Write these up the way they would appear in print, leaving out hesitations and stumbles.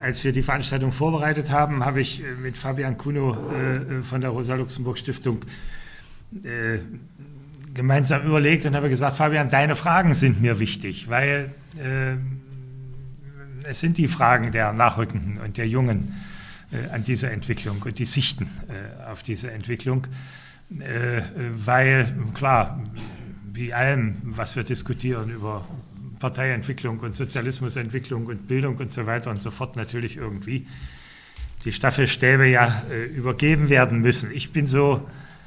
Als wir die Veranstaltung vorbereitet haben, habe ich mit Fabian Kuno von der Rosa-Luxemburg-Stiftung gemeinsam überlegt und habe gesagt, Fabian, deine Fragen sind mir wichtig, weil es sind die Fragen der Nachrückenden und der Jungen an dieser Entwicklung und die Sichten auf diese Entwicklung, weil, klar, wie allem, was wir diskutieren über Parteientwicklung und Sozialismusentwicklung und Bildung und so weiter und so fort, natürlich irgendwie die Staffelstäbe ja übergeben werden müssen. Ich bin so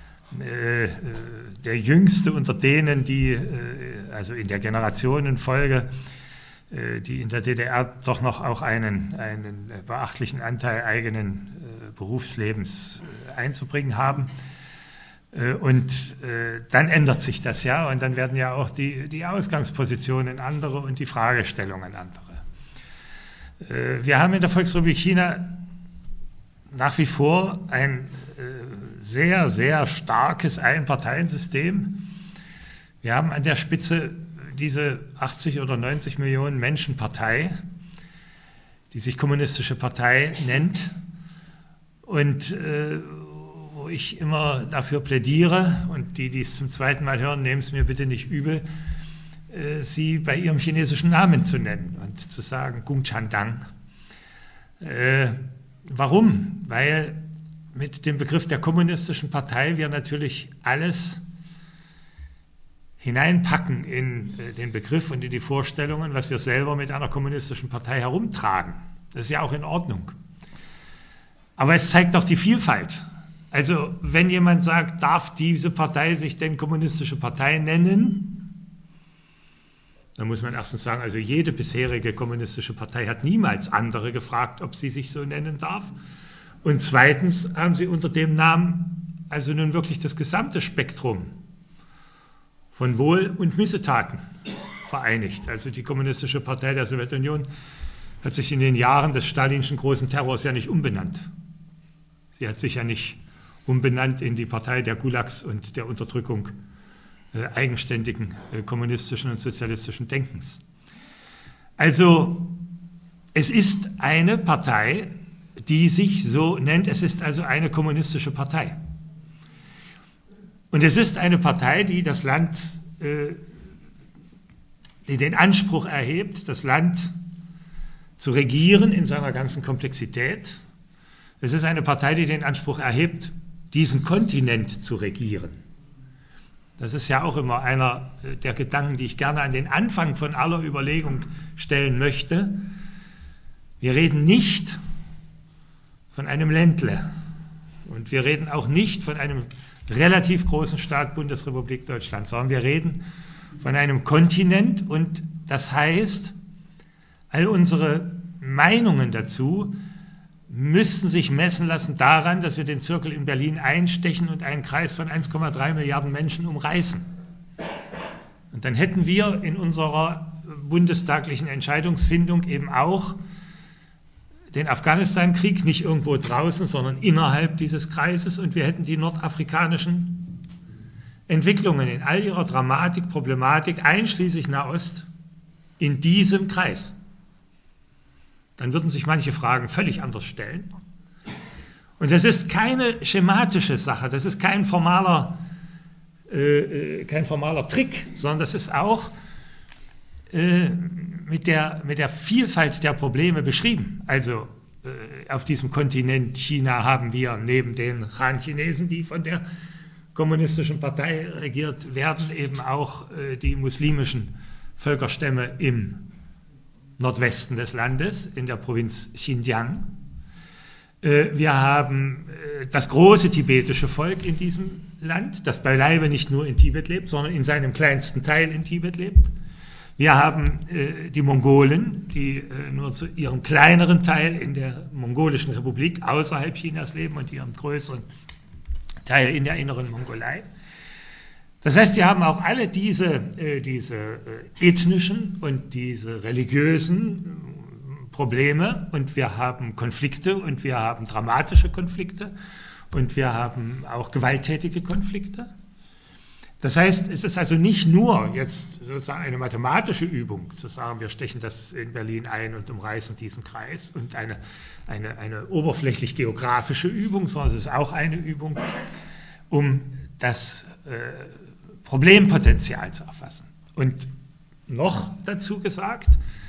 der Jüngste unter denen, die, also in der Generationenfolge, die in der DDR doch noch auch einen beachtlichen Anteil eigenen Berufslebens einzubringen haben. Und dann ändert sich das ja und dann werden ja auch die Ausgangspositionen andere und die Fragestellungen andere. Wir haben in der Volksrepublik China nach wie vor ein sehr, sehr starkes Einparteiensystem. Wir haben an der Spitze diese 80 oder 90 Millionen Menschen Partei, die sich Kommunistische Partei nennt und wo ich immer dafür plädiere, und die es zum zweiten Mal hören, nehmen es mir bitte nicht übel, sie bei ihrem chinesischen Namen zu nennen und zu sagen Gongchandang. Warum? Weil mit dem Begriff der Kommunistischen Partei wir natürlich alles hineinpacken in den Begriff und in die Vorstellungen, was wir selber mit einer kommunistischen Partei herumtragen. Das ist ja auch in Ordnung. Aber es zeigt doch die Vielfalt. Also wenn jemand sagt, darf diese Partei sich denn Kommunistische Partei nennen, dann muss man erstens sagen, also jede bisherige kommunistische Partei hat niemals andere gefragt, ob sie sich so nennen darf. Und zweitens haben sie unter dem Namen also nun wirklich das gesamte Spektrum von Wohl- und Missetaten vereinigt. Also die Kommunistische Partei der Sowjetunion hat sich in den Jahren des stalinschen großen Terrors ja nicht umbenannt. Sie hat sich ja nicht umbenannt in die Partei der Gulags und der Unterdrückung eigenständigen kommunistischen und sozialistischen Denkens. Also es ist eine Partei, die sich so nennt, es ist also eine kommunistische Partei. Und es ist eine Partei, die das Land, die den Anspruch erhebt, das Land zu regieren in seiner ganzen Komplexität. Es ist eine Partei, die den Anspruch erhebt, diesen Kontinent zu regieren. Das ist ja auch immer einer der Gedanken, die ich gerne an den Anfang von aller Überlegung stellen möchte. Wir reden nicht von einem Ländle und wir reden auch nicht von einem relativ großen Staat Bundesrepublik Deutschland, sondern wir reden von einem Kontinent und das heißt, all unsere Meinungen dazu müssten sich messen lassen daran, dass wir den Zirkel in Berlin einstechen und einen Kreis von 1,3 Milliarden Menschen umreißen. Und dann hätten wir in unserer bundestaglichen Entscheidungsfindung eben auch den Afghanistan-Krieg nicht irgendwo draußen, sondern innerhalb dieses Kreises und wir hätten die nordafrikanischen Entwicklungen in all ihrer Dramatik, Problematik, einschließlich Nahost, in diesem Kreis. Dann würden sich manche Fragen völlig anders stellen. Und das ist keine schematische Sache, das ist kein formaler Trick, sondern das ist auch mit der Vielfalt der Probleme beschrieben. Also auf diesem Kontinent China haben wir neben den Han-Chinesen, die von der Kommunistischen Partei regiert werden, eben auch die muslimischen Völkerstämme im Nordwesten des Landes, in der Provinz Xinjiang. Wir haben das große tibetische Volk in diesem Land, das beileibe nicht nur in Tibet lebt, sondern in seinem kleinsten Teil in Tibet lebt. Wir haben die Mongolen, die nur zu ihrem kleineren Teil in der Mongolischen Republik außerhalb Chinas leben und ihrem größeren Teil in der inneren Mongolei. Das heißt, wir haben auch alle diese ethnischen und diese religiösen Probleme und wir haben Konflikte und wir haben dramatische Konflikte und wir haben auch gewalttätige Konflikte. Das heißt, es ist also nicht nur jetzt sozusagen eine mathematische Übung, zu sagen, wir stechen das in Berlin ein und umreißen diesen Kreis, und eine oberflächlich geografische Übung, sondern es ist auch eine Übung, um das Problempotenzial zu erfassen. Und noch dazu gesagt,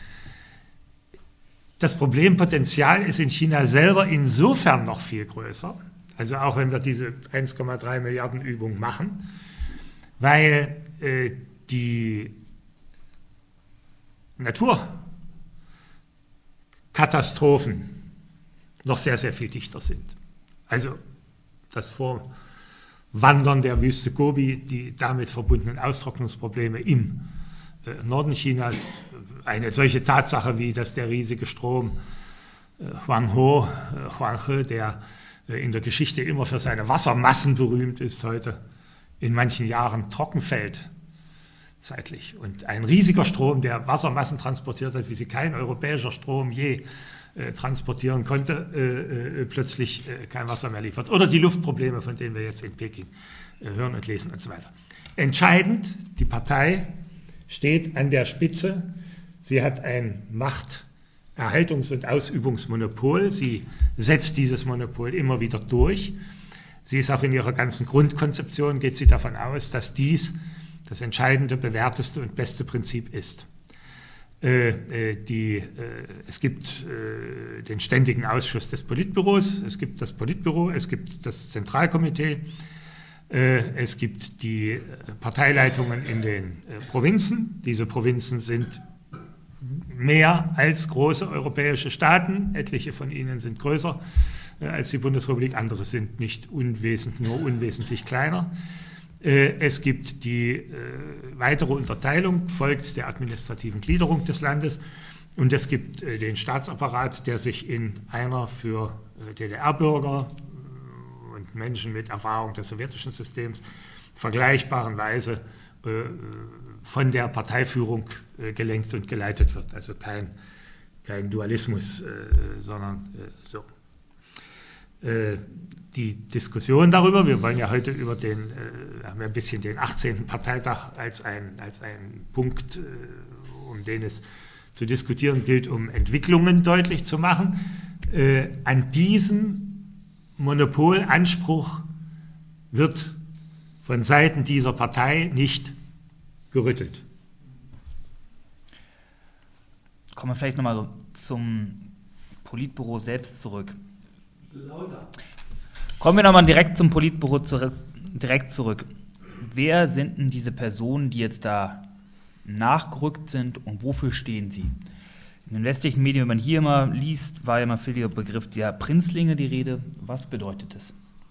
das Problempotenzial ist in China selber insofern noch viel größer, also auch wenn wir diese 1,3 Milliarden Übung machen, weil die Naturkatastrophen noch sehr, sehr viel dichter sind. Also das Vorwandern der Wüste Gobi, die damit verbundenen Austrocknungsprobleme im Norden Chinas, eine solche Tatsache wie, dass der riesige Strom Huanghe, der in der Geschichte immer für seine Wassermassen berühmt ist, heute in manchen Jahren trocken fällt, zeitlich. Und ein riesiger Strom, der Wassermassen transportiert hat, wie sie kein europäischer Strom je transportieren konnte, plötzlich kein Wasser mehr liefert. Oder die Luftprobleme, von denen wir jetzt in Peking hören und lesen und so weiter. Entscheidend, die Partei steht an der Spitze. Sie hat ein Machterhaltungs- und Ausübungsmonopol. Sie setzt dieses Monopol immer wieder durch. Sie ist auch in ihrer ganzen Grundkonzeption, geht sie davon aus, dass dies das entscheidende, bewährteste und beste Prinzip ist. Es gibt den ständigen Ausschuss des Politbüros, es gibt das Politbüro, es gibt das Zentralkomitee, es gibt die Parteileitungen in den Provinzen. Diese Provinzen sind mehr als große europäische Staaten, etliche von ihnen sind größer als die Bundesrepublik, andere sind nicht nur unwesentlich kleiner. Es gibt die weitere Unterteilung, folgt der administrativen Gliederung des Landes, und es gibt den Staatsapparat, der sich in einer für DDR-Bürger und Menschen mit Erfahrung des sowjetischen Systems vergleichbaren Weise von der Parteiführung gelenkt und geleitet wird. Also kein Dualismus, sondern so. Die Diskussion darüber, wir wollen ja heute haben wir ein bisschen den 18. Parteitag als ein Punkt, um den es zu diskutieren gilt, um Entwicklungen deutlich zu machen. An diesem Monopolanspruch wird von Seiten dieser Partei nicht gerüttelt. Kommen wir vielleicht nochmal zum Politbüro selbst zurück. Kommen wir nochmal direkt zum Politbüro zurück. Wer sind denn diese Personen, die jetzt da nachgerückt sind, und wofür stehen sie? In den westlichen Medien, wenn man hier immer liest, war ja immer viel der Begriff der Prinzlinge die Rede. Was bedeutet das?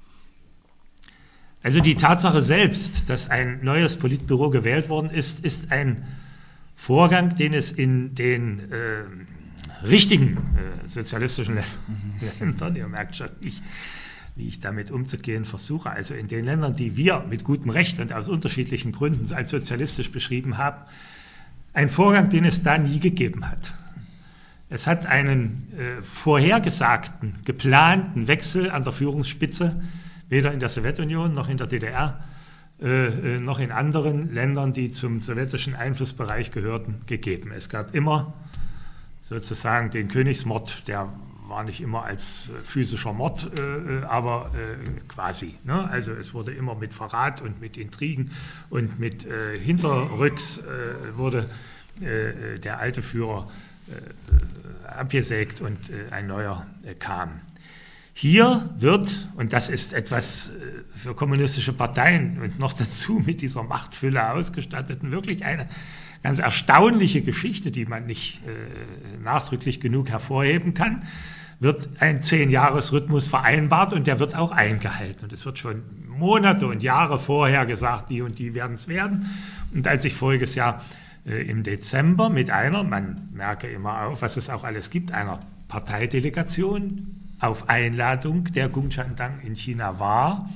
Also die Tatsache selbst, dass ein neues Politbüro gewählt worden ist, ist ein Vorgang, den es in den richtigen sozialistischen Ländern, ihr merkt schon, wie ich damit umzugehen versuche, also in den Ländern, die wir mit gutem Recht und aus unterschiedlichen Gründen als sozialistisch beschrieben haben, ein Vorgang, den es da nie gegeben hat. Es hat einen vorhergesagten, geplanten Wechsel an der Führungsspitze weder in der Sowjetunion noch in der DDR noch in anderen Ländern, die zum sowjetischen Einflussbereich gehörten, gegeben. Es gab immer sozusagen den Königsmord, der war nicht immer als physischer Mord, aber quasi. Ne? Also es wurde immer mit Verrat und mit Intrigen und mit Hinterrücks wurde der alte Führer abgesägt und ein neuer kam. Hier wird, und das ist etwas für kommunistische Parteien und noch dazu mit dieser Machtfülle ausgestatteten, wirklich eine ganz erstaunliche Geschichte, die man nicht nachdrücklich genug hervorheben kann, wird ein 10-Jahres-Rhythmus vereinbart, und der wird auch eingehalten. Und es wird schon Monate und Jahre vorher gesagt, die und die werden es werden. Und als ich voriges Jahr im Dezember mit man merke immer auf, was es auch alles gibt, einer Parteidelegation auf Einladung der Gongchangang in China war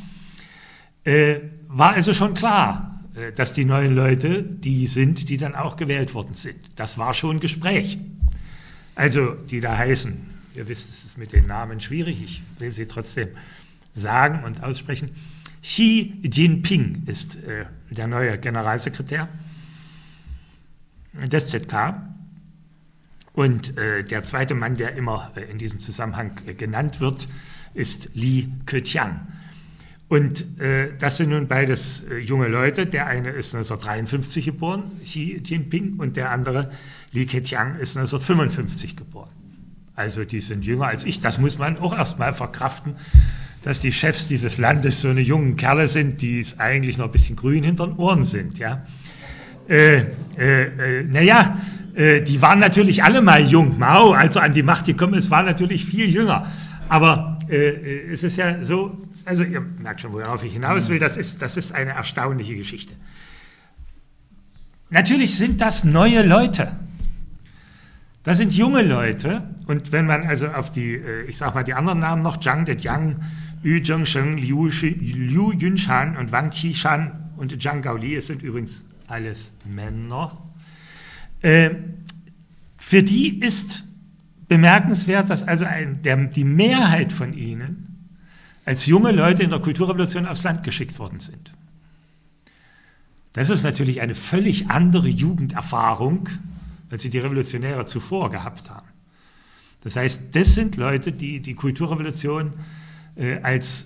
also schon klar, dass die neuen Leute die sind, die dann auch gewählt worden sind. Das war schon Gespräch. Also, die da heißen, ihr wisst, es ist mit den Namen schwierig, ich will sie trotzdem sagen und aussprechen, Xi Jinping ist der neue Generalsekretär des ZK. Und der zweite Mann, der immer in diesem Zusammenhang genannt wird, ist Li Keqiang. Und das sind nun beides junge Leute. Der eine ist 1953 geboren, Xi Jinping, und der andere, Li Keqiang, ist 1955 geboren. Also die sind jünger als ich. Das muss man auch erstmal verkraften, dass die Chefs dieses Landes so eine jungen Kerle sind, die eigentlich noch ein bisschen grün hinter den Ohren sind. Ja? Die waren natürlich alle mal jung. Mao, als er an die Macht gekommen ist, war natürlich viel jünger. Aber es ist ja so, also ihr merkt schon, worauf ich hinaus will, das ist eine erstaunliche Geschichte. Natürlich sind das neue Leute. Das sind junge Leute. Und wenn man also auf die, ich sag mal die anderen Namen noch, Zhang Dejiang, Yu Zhengsheng, Liu Yunshan und Wang Qishan und Zhang Gaoli, es sind übrigens alles Männer, für die ist bemerkenswert, dass also die Mehrheit von ihnen als junge Leute in der Kulturrevolution aufs Land geschickt worden sind. Das ist natürlich eine völlig andere Jugenderfahrung, als sie die Revolutionäre zuvor gehabt haben. Das heißt, das sind Leute, die die Kulturrevolution als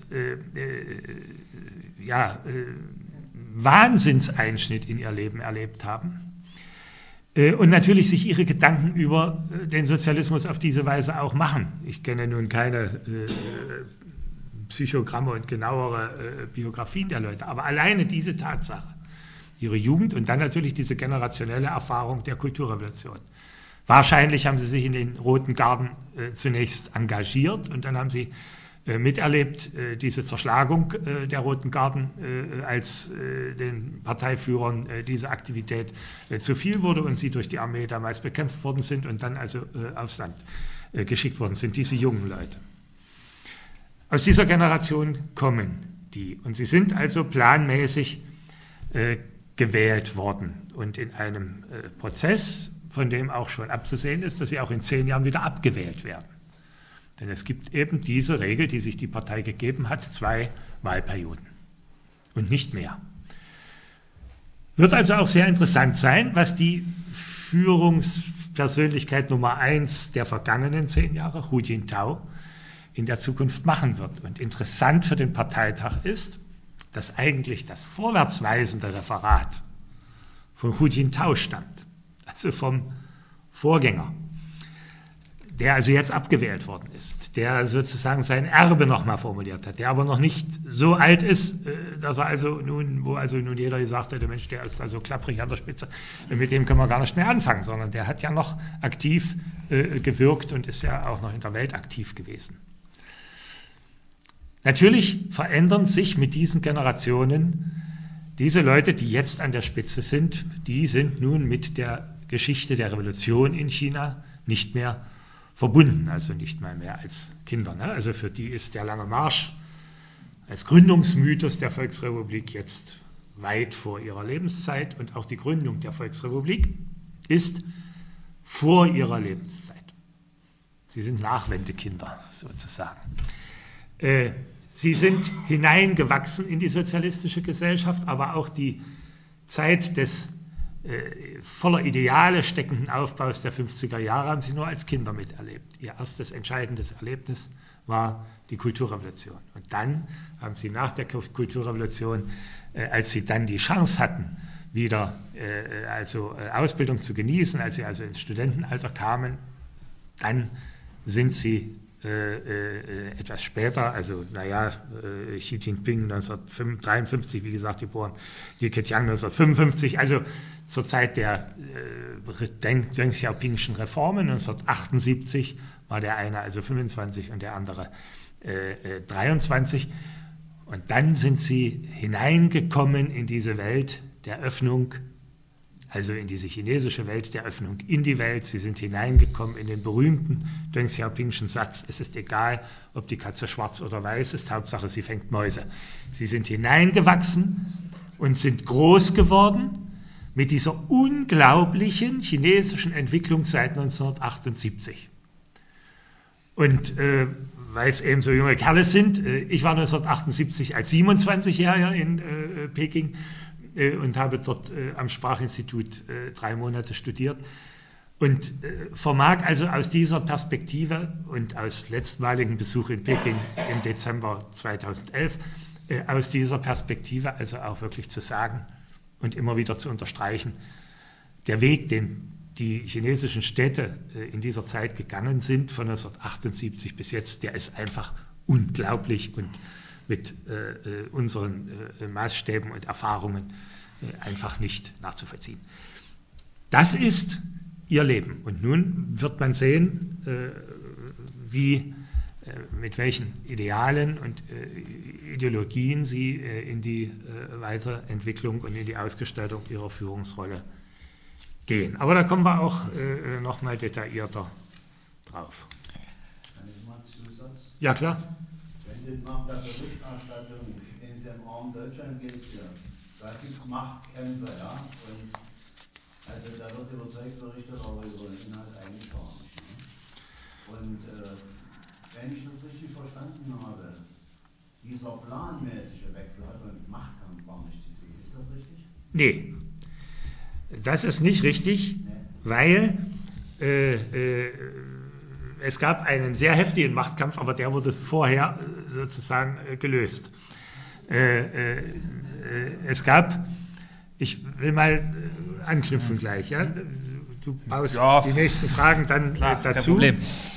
Wahnsinnseinschnitt in ihr Leben erlebt haben und natürlich sich ihre Gedanken über den Sozialismus auf diese Weise auch machen. Ich kenne nun keine Psychogramme und genauere Biografien der Leute, aber alleine diese Tatsache, ihre Jugend und dann natürlich diese generationelle Erfahrung der Kulturrevolution. Wahrscheinlich haben sie sich in den Roten Garden zunächst engagiert und dann haben sie miterlebt diese Zerschlagung der Roten Garden, als den Parteiführern diese Aktivität zu viel wurde und sie durch die Armee damals bekämpft worden sind und dann also aufs Land geschickt worden sind, diese jungen Leute. Aus dieser Generation kommen die und sie sind also planmäßig gewählt worden und in einem Prozess, von dem auch schon abzusehen ist, dass sie auch in 10 Jahren wieder abgewählt werden. Denn es gibt eben diese Regel, die sich die Partei gegeben hat, 2 Wahlperioden und nicht mehr. Wird also auch sehr interessant sein, was die Führungspersönlichkeit Nummer 1 der vergangenen 10 Jahre, Hu Jintao, in der Zukunft machen wird. Und interessant für den Parteitag ist, dass eigentlich das vorwärtsweisende Referat von Hu Jintao stammt, also vom Vorgänger, der also jetzt abgewählt worden ist, der sozusagen sein Erbe nochmal formuliert hat, der aber noch nicht so alt ist, dass er also nun, wo also nun jeder gesagt hätte, Mensch, der ist also klapprig an der Spitze, mit dem können wir gar nicht mehr anfangen, sondern der hat ja noch aktiv gewirkt und ist ja auch noch in der Welt aktiv gewesen. Natürlich verändern sich mit diesen Generationen diese Leute, die jetzt an der Spitze sind, die sind nun mit der Geschichte der Revolution in China nicht mehr verbunden, also nicht mal mehr als Kinder. Ne? Also für die ist der lange Marsch als Gründungsmythos der Volksrepublik jetzt weit vor ihrer Lebenszeit und auch die Gründung der Volksrepublik ist vor ihrer Lebenszeit. Sie sind Nachwendekinder sozusagen. Sie sind hineingewachsen in die sozialistische Gesellschaft, aber auch die Zeit des voller Ideale steckenden Aufbaus der 50er Jahre haben sie nur als Kinder miterlebt. Ihr erstes entscheidendes Erlebnis war die Kulturrevolution. Und dann haben sie nach der Kulturrevolution, als sie dann die Chance hatten, wieder Ausbildung zu genießen, als sie also ins Studentenalter kamen, dann sind sie etwas später, also Xi Jinping 1953, wie gesagt, geboren, Li Keqiang 1955, also zur Zeit der Deng Xiaopingschen Reformen 1978 war der eine also 25 und der andere 23. Und dann sind sie hineingekommen in diese Welt der Öffnung, also in diese chinesische Welt der Öffnung in die Welt. Sie sind hineingekommen in den berühmten Deng Xiaopingschen Satz, es ist egal, ob die Katze schwarz oder weiß ist, Hauptsache sie fängt Mäuse. Sie sind hineingewachsen und sind groß geworden mit dieser unglaublichen chinesischen Entwicklung seit 1978. Und weil es eben so junge Kerle sind, ich war 1978 als 27-Jähriger in Peking und habe dort am Sprachinstitut 3 Monate studiert und vermag also aus dieser Perspektive und aus letztmaligem Besuch in Peking im Dezember 2011, aus dieser Perspektive also auch wirklich zu sagen und immer wieder zu unterstreichen, der Weg, den die chinesischen Städte in dieser Zeit gegangen sind, von 1978 bis jetzt, der ist einfach unglaublich und mit unseren Maßstäben und Erfahrungen einfach nicht nachzuvollziehen. Das ist ihr Leben. Und nun wird man sehen, mit welchen Idealen und Ideologien sie in die Weiterentwicklung und in die Ausgestaltung ihrer Führungsrolle gehen. Aber da kommen wir auch noch mal detaillierter drauf. Kann ich mal einen Zusatz? Ja, klar. Wenn du nach der Berichterstattung in dem Raum Deutschland gehst, ja, da gibt es Machtkämpfe, ja, und also da wird überzeugt berichtet, aber über den Inhalt eigentlich gar nicht. Ne? Und wenn ich das richtig verstanden habe, dieser planmäßige Wechsel hat mit Machtkampf gar nichts zu tun. Ist das richtig? Nee. Das ist nicht richtig, weil es gab einen sehr heftigen Machtkampf, aber der wurde vorher sozusagen gelöst. Es gab, ich will mal anknüpfen gleich, ja? Du baust die nächsten Fragen dann dazu. Kein Problem.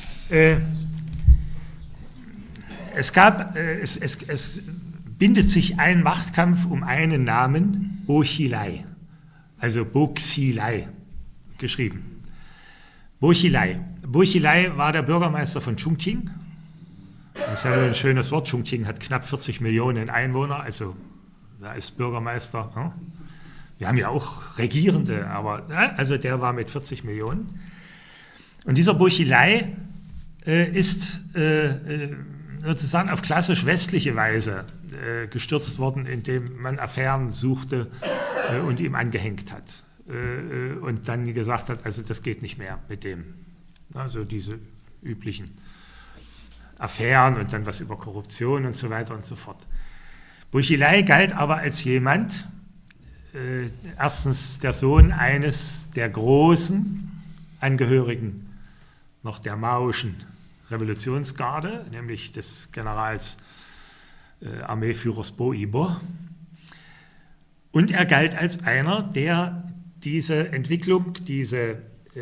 Es bindet sich ein Machtkampf um einen Namen, Bo Xilai. Also Bo Xilai geschrieben. Bo Xilai. Bo Xilai war der Bürgermeister von Chongqing. Das ist ja ein schönes Wort. Chongqing hat knapp 40 Millionen Einwohner, also da ist Bürgermeister. Ja. Wir haben ja auch Regierende, aber also der war mit 40 Millionen. Und dieser Bo Xilai ist sozusagen auf klassisch westliche Weise gestürzt worden, indem man Affären suchte und ihm angehängt hat. Und dann gesagt hat, also das geht nicht mehr mit dem. Also diese üblichen Affären und dann was über Korruption und so weiter und so fort. Bo Xilai galt aber als jemand, erstens der Sohn eines der großen Angehörigen noch der maoischen Revolutionsgarde, nämlich des Generals Armeeführers Bo Ibo. Und er galt als einer, der diese Entwicklung, diese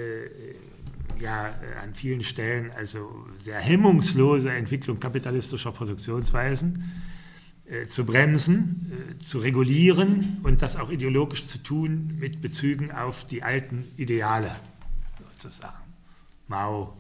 an vielen Stellen also sehr hemmungslose Entwicklung kapitalistischer Produktionsweisen zu bremsen, zu regulieren und das auch ideologisch zu tun mit Bezügen auf die alten Ideale, sozusagen. Mao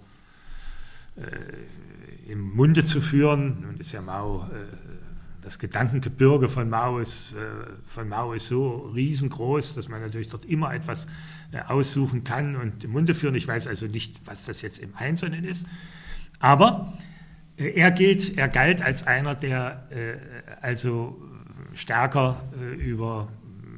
im Munde zu führen. Nun ist ja Mao, das Gedankengebirge von Mao ist so riesengroß, dass man natürlich dort immer etwas aussuchen kann und im Munde führen. Ich weiß also nicht, was das jetzt im Einzelnen ist. Aber er galt als einer, der also stärker über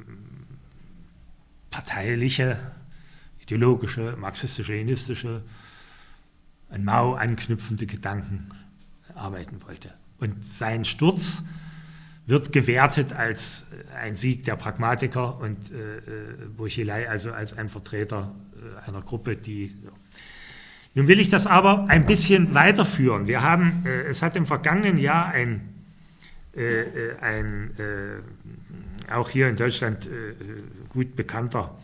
parteiliche, ideologische, marxistisch-leninistische, an Mao anknüpfende Gedanken arbeiten wollte. Und sein Sturz wird gewertet als ein Sieg der Pragmatiker und Bo Xilai also als ein Vertreter einer Gruppe, die... Nun will ich das aber ein bisschen weiterführen. Es hat im vergangenen Jahr auch hier in Deutschland gut bekannter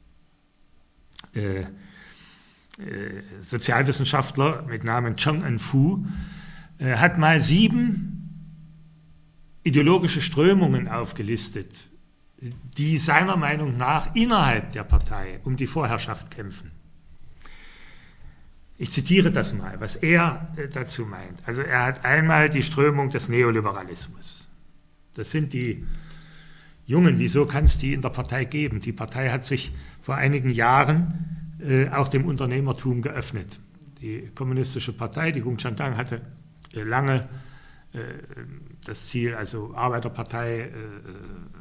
Sozialwissenschaftler mit Namen Cheng En-fu hat mal 7 ideologische Strömungen aufgelistet, die seiner Meinung nach innerhalb der Partei um die Vorherrschaft kämpfen. Ich zitiere das mal, was er dazu meint. Also er hat einmal die Strömung des Neoliberalismus. Das sind die Jungen, wieso kann es die in der Partei geben? Die Partei hat sich vor einigen Jahren auch dem Unternehmertum geöffnet. Die kommunistische Partei, die Kuomintang, hatte lange das Ziel, also Arbeiterpartei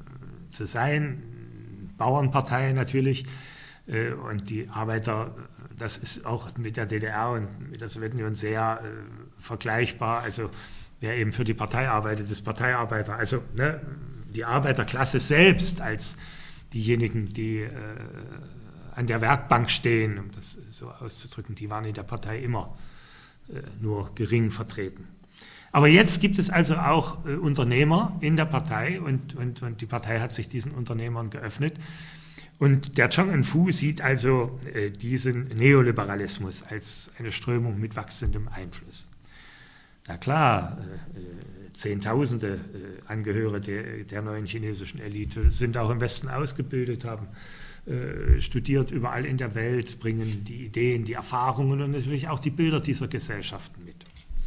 zu sein, Bauernpartei natürlich, und die Arbeiter das ist auch mit der DDR und mit der Sowjetunion sehr vergleichbar. Also wer eben für die Partei arbeitet, ist Parteiarbeiter. Also ne, die Arbeiterklasse selbst als diejenigen, die an der Werkbank stehen, um das so auszudrücken, die waren in der Partei immer nur gering vertreten. Aber jetzt gibt es also auch Unternehmer in der Partei und die Partei hat sich diesen Unternehmern geöffnet. Und der Chang En-fu sieht also diesen Neoliberalismus als eine Strömung mit wachsendem Einfluss. Na klar, Zehntausende Angehörige der neuen chinesischen Elite sind auch im Westen ausgebildet, haben studiert überall in der Welt, bringen die Ideen, die Erfahrungen und natürlich auch die Bilder dieser Gesellschaften mit.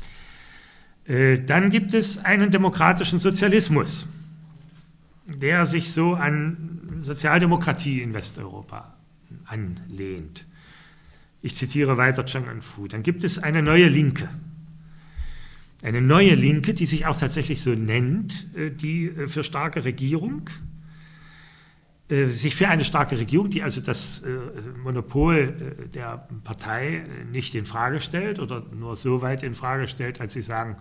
Dann gibt es einen demokratischen Sozialismus, der sich so an Sozialdemokratie in Westeuropa anlehnt. Ich zitiere weiter Chang En-fu. Dann gibt es eine neue Linke. Eine neue Linke, die sich auch tatsächlich so nennt, die für starke Regierung, sich für eine starke Regierung, die also das Monopol der Partei nicht in Frage stellt oder nur so weit in Frage stellt, als sie sagen,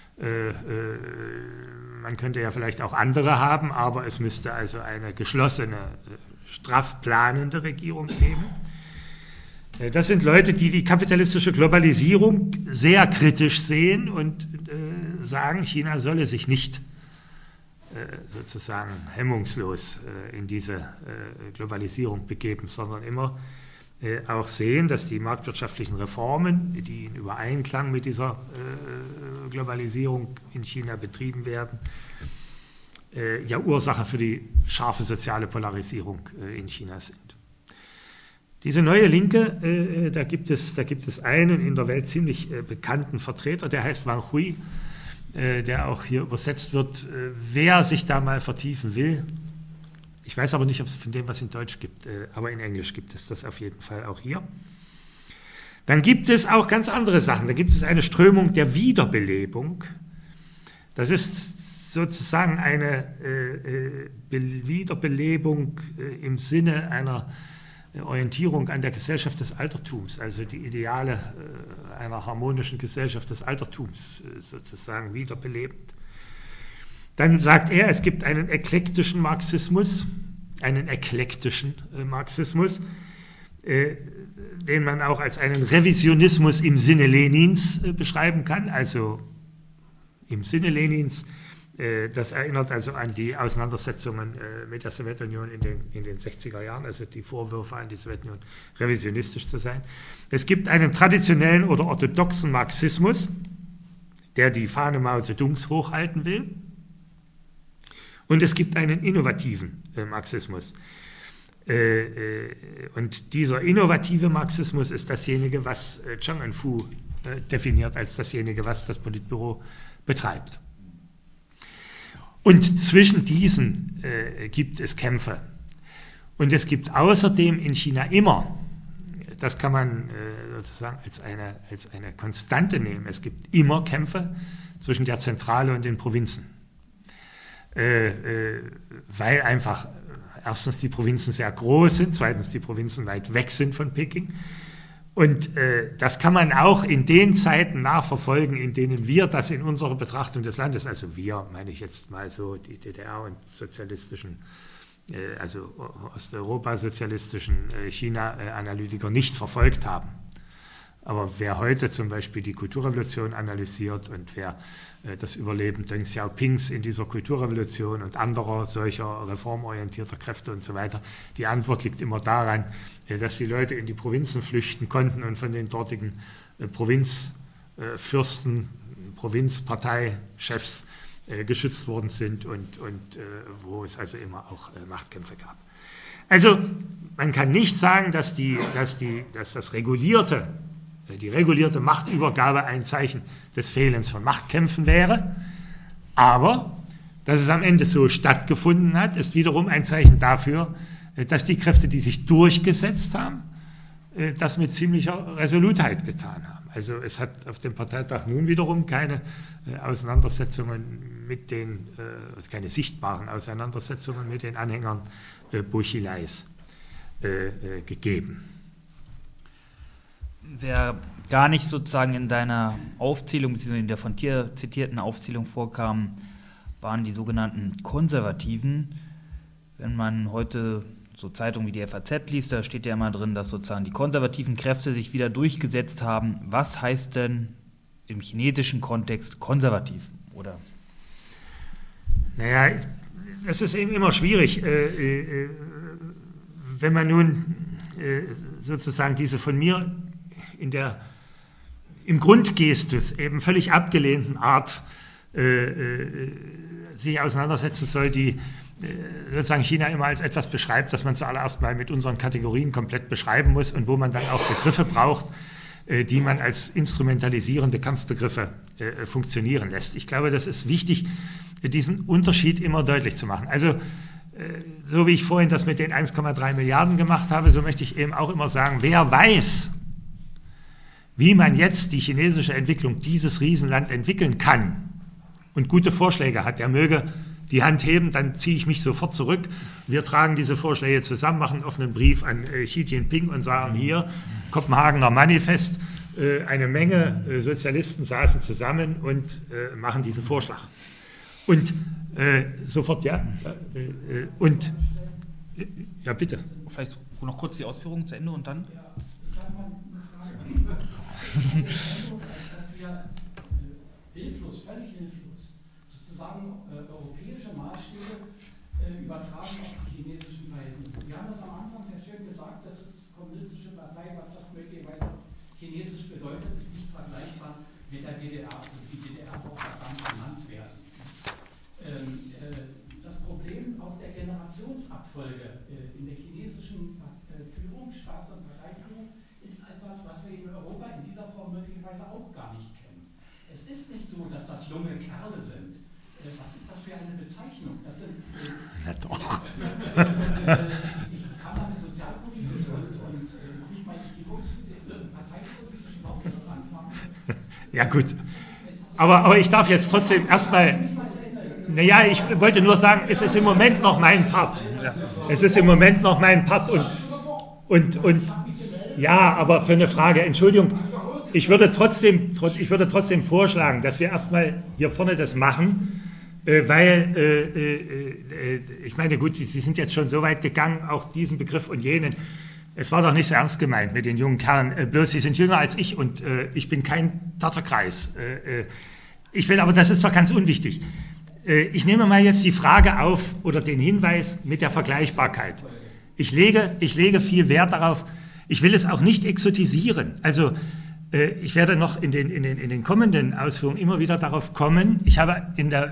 man könnte ja vielleicht auch andere haben, aber es müsste also eine geschlossene, straff planende Regierung geben. Das sind Leute, die die kapitalistische Globalisierung sehr kritisch sehen und sagen, China solle sich nicht sozusagen hemmungslos in diese Globalisierung begeben, sondern immer auch sehen, dass die marktwirtschaftlichen Reformen, die in Übereinklang mit dieser Globalisierung in China betrieben werden, ja Ursache für die scharfe soziale Polarisierung in China sind. Diese neue Linke, da gibt es einen in der Welt ziemlich bekannten Vertreter, der heißt Wang Hui, der auch hier übersetzt wird, wer sich da mal vertiefen will. Ich weiß aber nicht, ob es von dem was in Deutsch gibt, aber in Englisch gibt es das auf jeden Fall auch hier. Dann gibt es auch ganz andere Sachen. Da gibt es eine Strömung der Wiederbelebung. Das ist sozusagen eine Wiederbelebung im Sinne einer Orientierung an der Gesellschaft des Altertums, also die Ideale einer harmonischen Gesellschaft des Altertums sozusagen wiederbelebend. Dann sagt er, es gibt einen eklektischen Marxismus, den man auch als einen Revisionismus im Sinne Lenins beschreiben kann, also im Sinne Lenins. Das erinnert also an die Auseinandersetzungen mit der Sowjetunion in den 60er Jahren, also die Vorwürfe an die Sowjetunion, revisionistisch zu sein. Es gibt einen traditionellen oder orthodoxen Marxismus, der die Fahne Mao Zedongs hochhalten will. Und es gibt einen innovativen Marxismus. Und dieser innovative Marxismus ist dasjenige, was Chang En-fu definiert als dasjenige, was das Politbüro betreibt. Und zwischen diesen gibt es Kämpfe. Und es gibt außerdem in China immer, das kann man sozusagen als eine Konstante nehmen, es gibt immer Kämpfe zwischen der Zentrale und den Provinzen. Weil einfach erstens die Provinzen sehr groß sind, zweitens die Provinzen weit weg sind von Peking. Und das kann man auch in den Zeiten nachverfolgen, in denen wir das in unserer Betrachtung des Landes, also wir, meine ich jetzt mal so die DDR und sozialistischen, also Osteuropa-sozialistischen China-Analytiker nicht verfolgt haben. Aber wer heute zum Beispiel die Kulturrevolution analysiert und wer das Überleben Deng Xiaopings in dieser Kulturrevolution und anderer solcher reformorientierter Kräfte und so weiter, die Antwort liegt immer daran, dass die Leute in die Provinzen flüchten konnten und von den dortigen Provinzfürsten, Provinzparteichefs geschützt worden sind und wo es also immer auch Machtkämpfe gab. Also man kann nicht sagen, dass die regulierte Machtübergabe ein Zeichen des Fehlens von Machtkämpfen wäre, aber dass es am Ende so stattgefunden hat, ist wiederum ein Zeichen dafür, dass die Kräfte, die sich durchgesetzt haben, das mit ziemlicher Resolutheit getan haben. Also es hat auf dem Parteitag nun wiederum keine Auseinandersetzungen mit keine sichtbaren Auseinandersetzungen mit den Anhängern Bo Xilais gegeben. wer gar nicht sozusagen in deiner Aufzählung, beziehungsweise in der von dir zitierten Aufzählung vorkam, waren die sogenannten Konservativen. Wenn man heute so Zeitungen wie die FAZ liest, da steht ja immer drin, dass sozusagen die konservativen Kräfte sich wieder durchgesetzt haben. Was heißt denn im chinesischen Kontext konservativ? Oder? Naja, es ist eben immer schwierig, wenn man nun sozusagen diese von mir im Grundgestus eben völlig abgelehnten Art sich auseinandersetzen soll, die sozusagen China immer als etwas beschreibt, das man zuallererst mal mit unseren Kategorien komplett beschreiben muss und wo man dann auch Begriffe braucht, die man als instrumentalisierende Kampfbegriffe funktionieren lässt. Ich glaube, das ist wichtig, diesen Unterschied immer deutlich zu machen. Also so wie ich vorhin das mit den 1,3 Milliarden gemacht habe, so möchte ich eben auch immer sagen, wer weiß, wie man jetzt die chinesische Entwicklung, dieses Riesenland entwickeln kann und gute Vorschläge hat, der möge die Hand heben, dann ziehe ich mich sofort zurück. Wir tragen diese Vorschläge zusammen, machen einen offenen Brief an Xi Jinping und sagen hier, Kopenhagener Manifest, eine Menge Sozialisten saßen zusammen und machen diesen Vorschlag. Und sofort, ja, und ja, bitte. Vielleicht noch kurz die Ausführungen zu Ende und dann? Ja, ich habe mal eine Frage. Hilflos, völlig hilflos, sozusagen europäische Maßstäbe übertragen auf die chinesischen Verhältnisse. Sie haben das am Anfang sehr schön gesagt, das ist die kommunistische Partei, was das möglicherweise auf Chinesisch bedeutet, ist nicht vergleichbar mit der DDR, also die DDR auch verdammt genannt werden. Das Problem auf der Generationsabfolge in der chinesischen Führung, Staats- und Parteiführung, ist etwas, was wir in Europa in dieser Form möglicherweise auch gar nicht kennen. Es ist nicht so, dass das junge Kerle sind. Was ist das für eine Bezeichnung? Das sind. Na doch. Ich kann damit sozialpolitisch und nicht mal die parteipolitischen Worte was anfangen. Ja, gut. Aber ich darf jetzt trotzdem erstmal. Naja, ich wollte nur sagen, es ist im Moment noch mein Part. Es ist im Moment noch mein Part und ja, aber für eine Frage, Entschuldigung, ich würde trotzdem vorschlagen, dass wir erstmal hier vorne das machen, weil, ich meine, gut, Sie sind jetzt schon so weit gegangen, auch diesen Begriff und jenen. Es war doch nicht so ernst gemeint mit den jungen Kerlen, bloß Sie sind jünger als ich und ich bin kein Tatterkreis. Ich will, aber das ist doch ganz unwichtig. Ich nehme mal jetzt die Frage auf oder den Hinweis mit der Vergleichbarkeit. Ich lege viel Wert darauf. Ich will es auch nicht exotisieren. Also ich werde noch in den kommenden Ausführungen immer wieder darauf kommen. Ich habe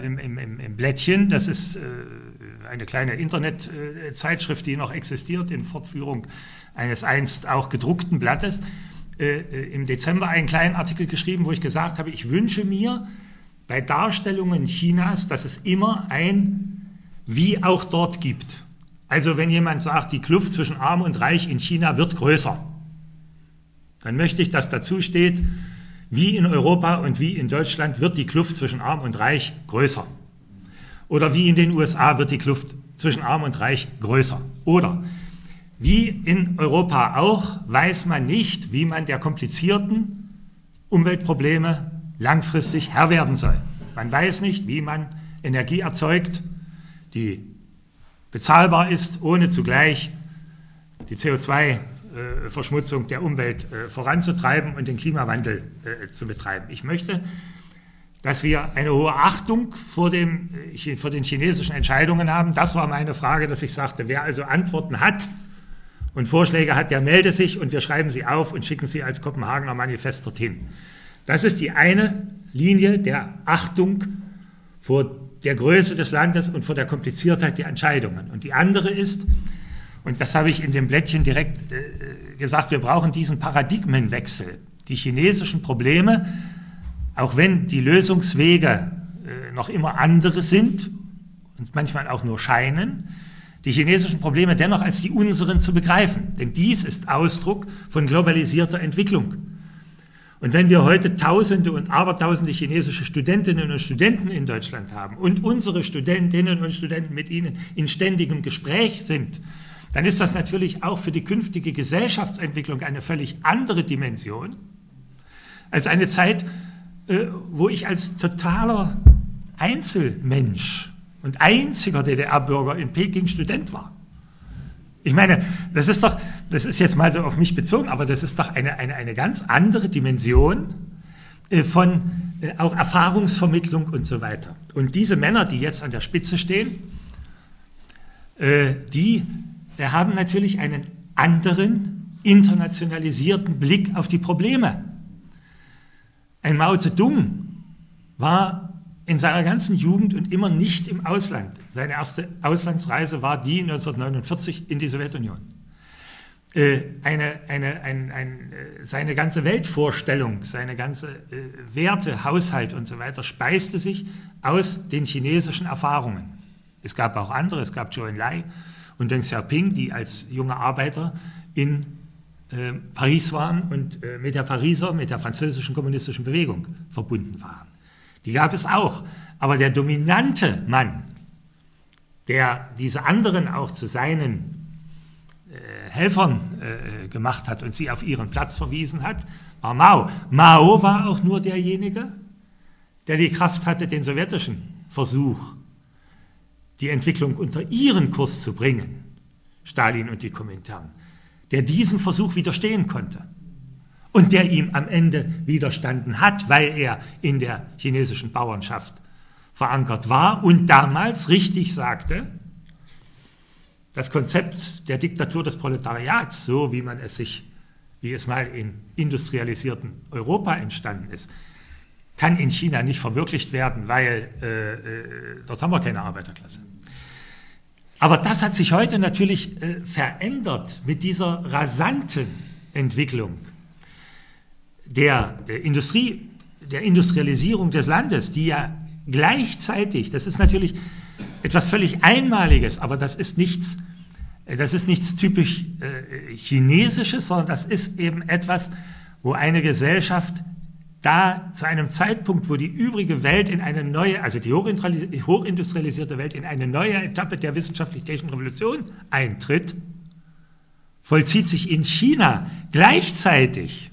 im Blättchen, das ist eine kleine Internetzeitschrift, die noch existiert, in Fortführung eines einst auch gedruckten Blattes, im Dezember einen kleinen Artikel geschrieben, wo ich gesagt habe, ich wünsche mir bei Darstellungen Chinas, dass es immer ein Wie auch dort gibt. Also wenn jemand sagt, die Kluft zwischen Arm und Reich in China wird größer, dann möchte ich, dass dazu steht, wie in Europa und wie in Deutschland wird die Kluft zwischen Arm und Reich größer. Oder wie in den USA wird die Kluft zwischen Arm und Reich größer. Oder wie in Europa auch weiß man nicht, wie man der komplizierten Umweltprobleme langfristig Herr werden soll. Man weiß nicht, wie man Energie erzeugt, die bezahlbar ist, ohne zugleich die CO2-Verschmutzung der Umwelt voranzutreiben und den Klimawandel zu betreiben. Ich möchte, dass wir eine hohe Achtung vor den chinesischen Entscheidungen haben. Das war meine Frage, dass ich sagte, wer also Antworten hat und Vorschläge hat, der melde sich und wir schreiben sie auf und schicken sie als Kopenhagener Manifest dorthin. Das ist die eine Linie der Achtung vor der Größe des Landes und vor der Kompliziertheit der Entscheidungen. Und die andere ist, und das habe ich in dem Blättchen direkt gesagt, wir brauchen diesen Paradigmenwechsel. Die chinesischen Probleme, auch wenn die Lösungswege noch immer andere sind und manchmal auch nur scheinen, die chinesischen Probleme dennoch als die unseren zu begreifen. Denn dies ist Ausdruck von globalisierter Entwicklung. Und wenn wir heute Tausende und Abertausende chinesische Studentinnen und Studenten in Deutschland haben und unsere Studentinnen und Studenten mit ihnen in ständigem Gespräch sind, dann ist das natürlich auch für die künftige Gesellschaftsentwicklung eine völlig andere Dimension als eine Zeit, wo ich als totaler Einzelmensch und einziger DDR-Bürger in Peking Student war. Ich meine, das ist jetzt mal so auf mich bezogen, aber das ist doch eine ganz andere Dimension von auch Erfahrungsvermittlung und so weiter. Und diese Männer, die jetzt an der Spitze stehen, die haben natürlich einen anderen, internationalisierten Blick auf die Probleme. Ein Mao Zedong war in seiner ganzen Jugend und immer nicht im Ausland. Seine erste Auslandsreise war die 1949 in die Sowjetunion. Seine ganze Weltvorstellung, seine ganze Werte, Haushalt und so weiter speiste sich aus den chinesischen Erfahrungen. Es gab auch andere, es gab Zhou Enlai und Deng Xiaoping, die als junge Arbeiter in Paris waren und mit der französischen kommunistischen Bewegung verbunden waren. Die gab es auch, aber der dominante Mann, der diese anderen auch zu seinen Helfern gemacht hat und sie auf ihren Platz verwiesen hat, war Mao. Mao war auch nur derjenige, der die Kraft hatte, den sowjetischen Versuch, die Entwicklung unter ihren Kurs zu bringen, Stalin und die Komintern, der diesem Versuch widerstehen konnte und der ihm am Ende widerstanden hat, weil er in der chinesischen Bauernschaft verankert war und damals richtig sagte, das Konzept der Diktatur des Proletariats, so wie es mal in industrialisierten Europa entstanden ist, kann in China nicht verwirklicht werden, weil dort haben wir keine Arbeiterklasse. Aber das hat sich heute natürlich verändert mit dieser rasanten Entwicklung der Industrialisierung des Landes, die ja gleichzeitig, das ist natürlich etwas völlig Einmaliges, aber das ist nichts typisch Chinesisches, sondern das ist eben etwas, wo eine Gesellschaft da zu einem Zeitpunkt, wo die übrige Welt in eine neue, also die hochindustrialisierte Welt in eine neue Etappe der wissenschaftlich-technischen Revolution eintritt, vollzieht sich in China gleichzeitig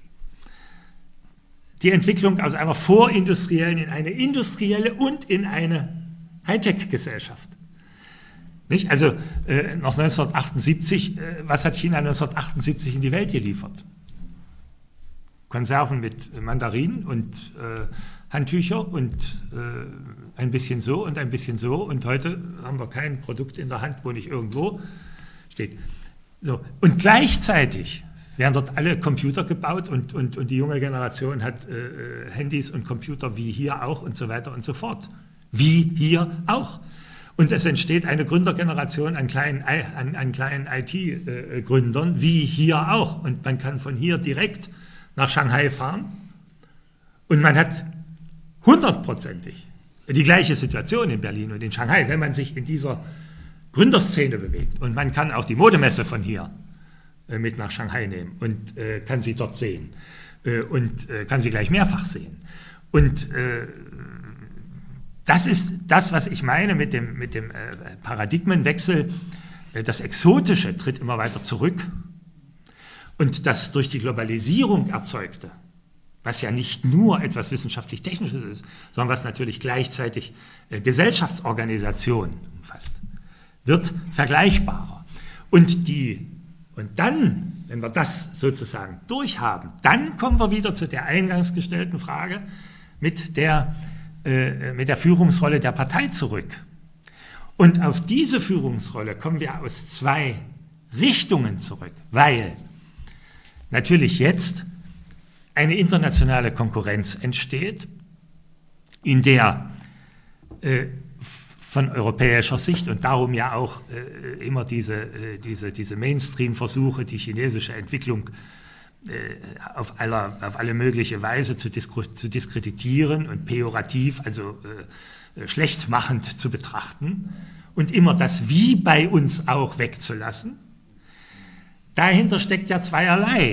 die Entwicklung aus einer vorindustriellen in eine industrielle und in eine Hightech-Gesellschaft. Nicht? Also noch 1978, was hat China 1978 in die Welt geliefert? Konserven mit Mandarinen und Handtücher und ein bisschen so und ein bisschen so. Und heute haben wir kein Produkt in der Hand, wo nicht irgendwo steht. So. Und gleichzeitig werden dort alle Computer gebaut und die junge Generation hat Handys und Computer wie hier auch und so weiter und so fort. Wie hier auch. Und es entsteht eine Gründergeneration an kleinen IT-Gründern, wie hier auch. Und man kann von hier direkt nach Shanghai fahren und man hat 100%ig die gleiche Situation in Berlin und in Shanghai, wenn man sich in dieser Gründerszene bewegt. Und man kann auch die Modemesse von hier mit nach Shanghai nehmen und kann sie dort sehen und kann sie gleich mehrfach sehen. Und das ist das, was ich meine mit dem Paradigmenwechsel. Das Exotische tritt immer weiter zurück. Und das durch die Globalisierung erzeugte, was ja nicht nur etwas wissenschaftlich-technisches ist, sondern was natürlich gleichzeitig Gesellschaftsorganisation umfasst, wird vergleichbarer. Und dann, wenn wir das sozusagen durchhaben, dann kommen wir wieder zu der eingangs gestellten Frage mit der Führungsrolle der Partei zurück. Und auf diese Führungsrolle kommen wir aus zwei Richtungen zurück, weil natürlich jetzt eine internationale Konkurrenz entsteht, in der von europäischer Sicht und darum ja auch immer diese Mainstream-Versuche, die chinesische Entwicklung auf alle mögliche Weise zu diskreditieren und pejorativ, also schlechtmachend zu betrachten und immer das Wie bei uns auch wegzulassen. Dahinter steckt ja zweierlei.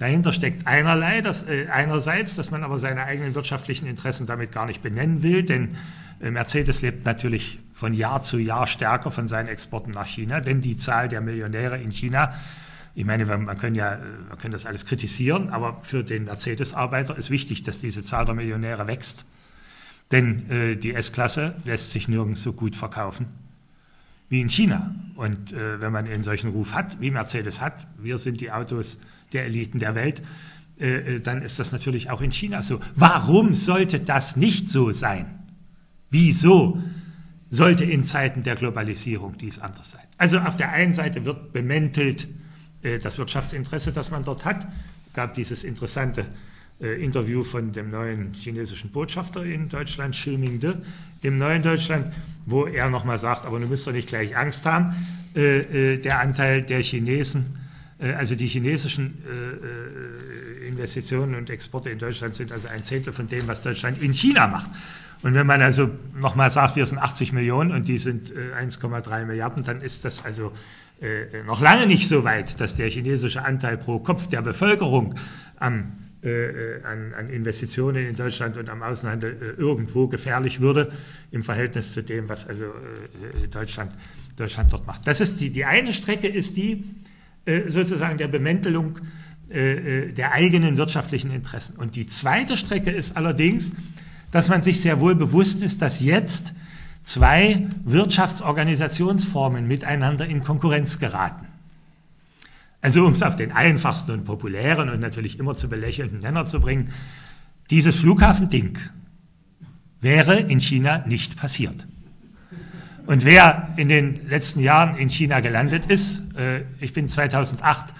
Dahinter steckt einerseits, dass man aber seine eigenen wirtschaftlichen Interessen damit gar nicht benennen will, denn Mercedes lebt natürlich von Jahr zu Jahr stärker von seinen Exporten nach China, denn die Zahl der Millionäre in China, ich meine, man kann das alles kritisieren, aber für den Mercedes-Arbeiter ist wichtig, dass diese Zahl der Millionäre wächst, denn die S-Klasse lässt sich nirgends so gut verkaufen wie in China. Und wenn man einen solchen Ruf hat, wie Mercedes hat, wir sind die Autos der Eliten der Welt, dann ist das natürlich auch in China so. Warum sollte das nicht so sein? Wieso sollte in Zeiten der Globalisierung dies anders sein? Also auf der einen Seite wird bemäntelt das Wirtschaftsinteresse, das man dort hat. Es gab dieses interessante Interview von dem neuen chinesischen Botschafter in Deutschland, Xi Mingde, im neuen Deutschland, wo er nochmal sagt, aber du müsst doch nicht gleich Angst haben, der Anteil der Chinesen, also die chinesischen Investitionen und Exporte in Deutschland sind also 1/10 von dem, was Deutschland in China macht. Und wenn man also nochmal sagt, wir sind 80 Millionen und die sind 1,3 Milliarden, dann ist das also noch lange nicht so weit, dass der chinesische Anteil pro Kopf der Bevölkerung an Investitionen in Deutschland und am Außenhandel irgendwo gefährlich würde im Verhältnis zu dem, was also Deutschland dort macht. Das ist die eine Strecke ist die sozusagen der Bemäntelung der eigenen wirtschaftlichen Interessen. Und die zweite Strecke ist allerdings, dass man sich sehr wohl bewusst ist, dass jetzt zwei Wirtschaftsorganisationsformen miteinander in Konkurrenz geraten. Also um es auf den einfachsten und populären und natürlich immer zu belächelnden Nenner zu bringen, dieses Flughafending wäre in China nicht passiert. Und wer in den letzten Jahren in China gelandet ist, ich bin 2008,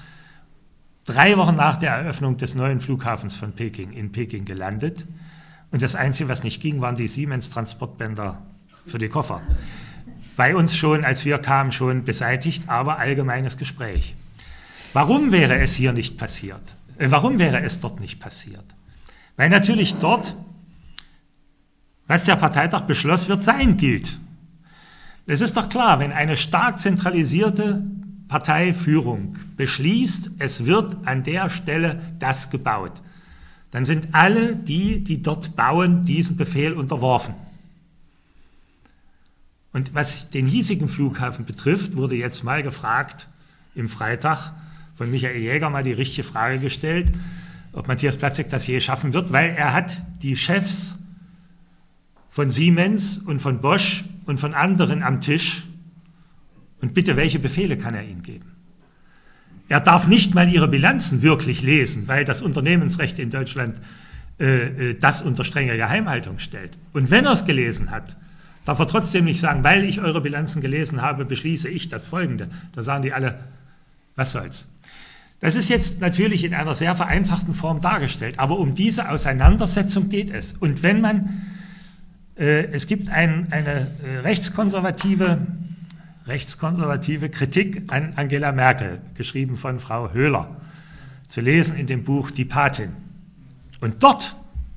3 Wochen nach der Eröffnung des neuen Flughafens von Peking, in Peking gelandet. Und das Einzige, was nicht ging, waren die Siemens-Transportbänder für die Koffer. Bei uns schon, als wir kamen, schon beseitigt, aber allgemeines Gespräch. Warum wäre es hier nicht passiert? Warum wäre es dort nicht passiert? Weil natürlich dort, was der Parteitag beschloss, wird sein gilt. Es ist doch klar, wenn eine stark zentralisierte Parteiführung beschließt, es wird an der Stelle das gebaut, dann sind alle die dort bauen, diesem Befehl unterworfen. Und was den hiesigen Flughafen betrifft, wurde jetzt mal gefragt, im Freitag von Michael Jäger mal die richtige Frage gestellt, ob Matthias Platzek das je schaffen wird, weil er hat die Chefs von Siemens und von Bosch und von anderen am Tisch. Und bitte, welche Befehle kann er ihnen geben? Er darf nicht mal ihre Bilanzen wirklich lesen, weil das Unternehmensrecht in Deutschland das unter strenge Geheimhaltung stellt. Und wenn er es gelesen hat, darf er trotzdem nicht sagen, weil ich eure Bilanzen gelesen habe, beschließe ich das Folgende. Da sagen die alle, was soll's. Das ist jetzt natürlich in einer sehr vereinfachten Form dargestellt, aber um diese Auseinandersetzung geht es. Und wenn man, es gibt eine rechtskonservative Kritik an Angela Merkel, geschrieben von Frau Höhler, zu lesen in dem Buch Die Patin. Und dort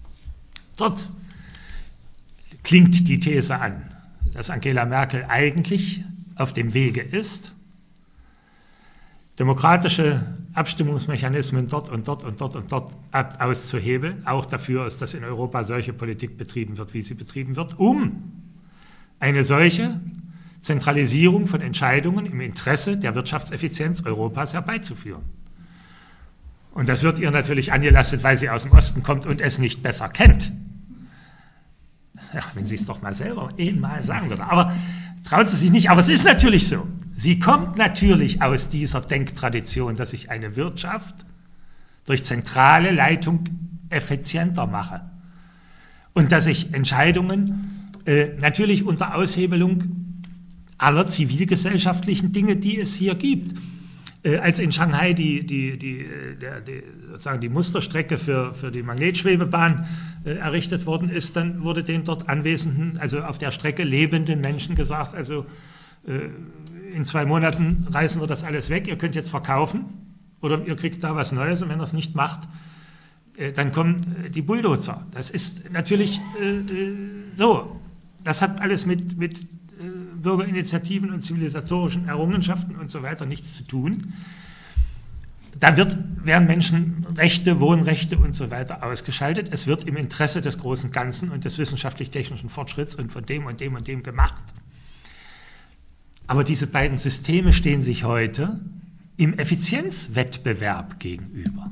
klingt die These an, dass Angela Merkel eigentlich auf dem Wege ist, demokratische Abstimmungsmechanismen dort und dort auszuhebeln, auch dafür ist, dass in Europa solche Politik betrieben wird, wie sie betrieben wird, um eine solche Zentralisierung von Entscheidungen im Interesse der Wirtschaftseffizienz Europas herbeizuführen. Und das wird ihr natürlich angelastet, weil sie aus dem Osten kommt und es nicht besser kennt. Ja, wenn sie es doch mal selber einmal sagen würde. Aber traut sie sich nicht. Aber es ist natürlich so. Sie kommt natürlich aus dieser Denktradition, dass ich eine Wirtschaft durch zentrale Leitung effizienter mache. Und dass ich Entscheidungen natürlich unter Aushebelung aller zivilgesellschaftlichen Dinge, die es hier gibt. Als in Shanghai sozusagen die Musterstrecke für die Magnetschwebebahn errichtet worden ist, dann wurde den dort anwesenden, also auf der Strecke lebenden Menschen gesagt, also in 2 Monaten reißen wir das alles weg, ihr könnt jetzt verkaufen oder ihr kriegt da was Neues und wenn ihr es nicht macht, dann kommen die Bulldozer. Das ist natürlich so. Das hat alles mit Bürgerinitiativen und zivilisatorischen Errungenschaften und so weiter nichts zu tun. Da werden Menschenrechte, Wohnrechte und so weiter ausgeschaltet. Es wird im Interesse des großen Ganzen und des wissenschaftlich-technischen Fortschritts und von dem und dem und dem gemacht. Aber diese beiden Systeme stehen sich heute im Effizienzwettbewerb gegenüber.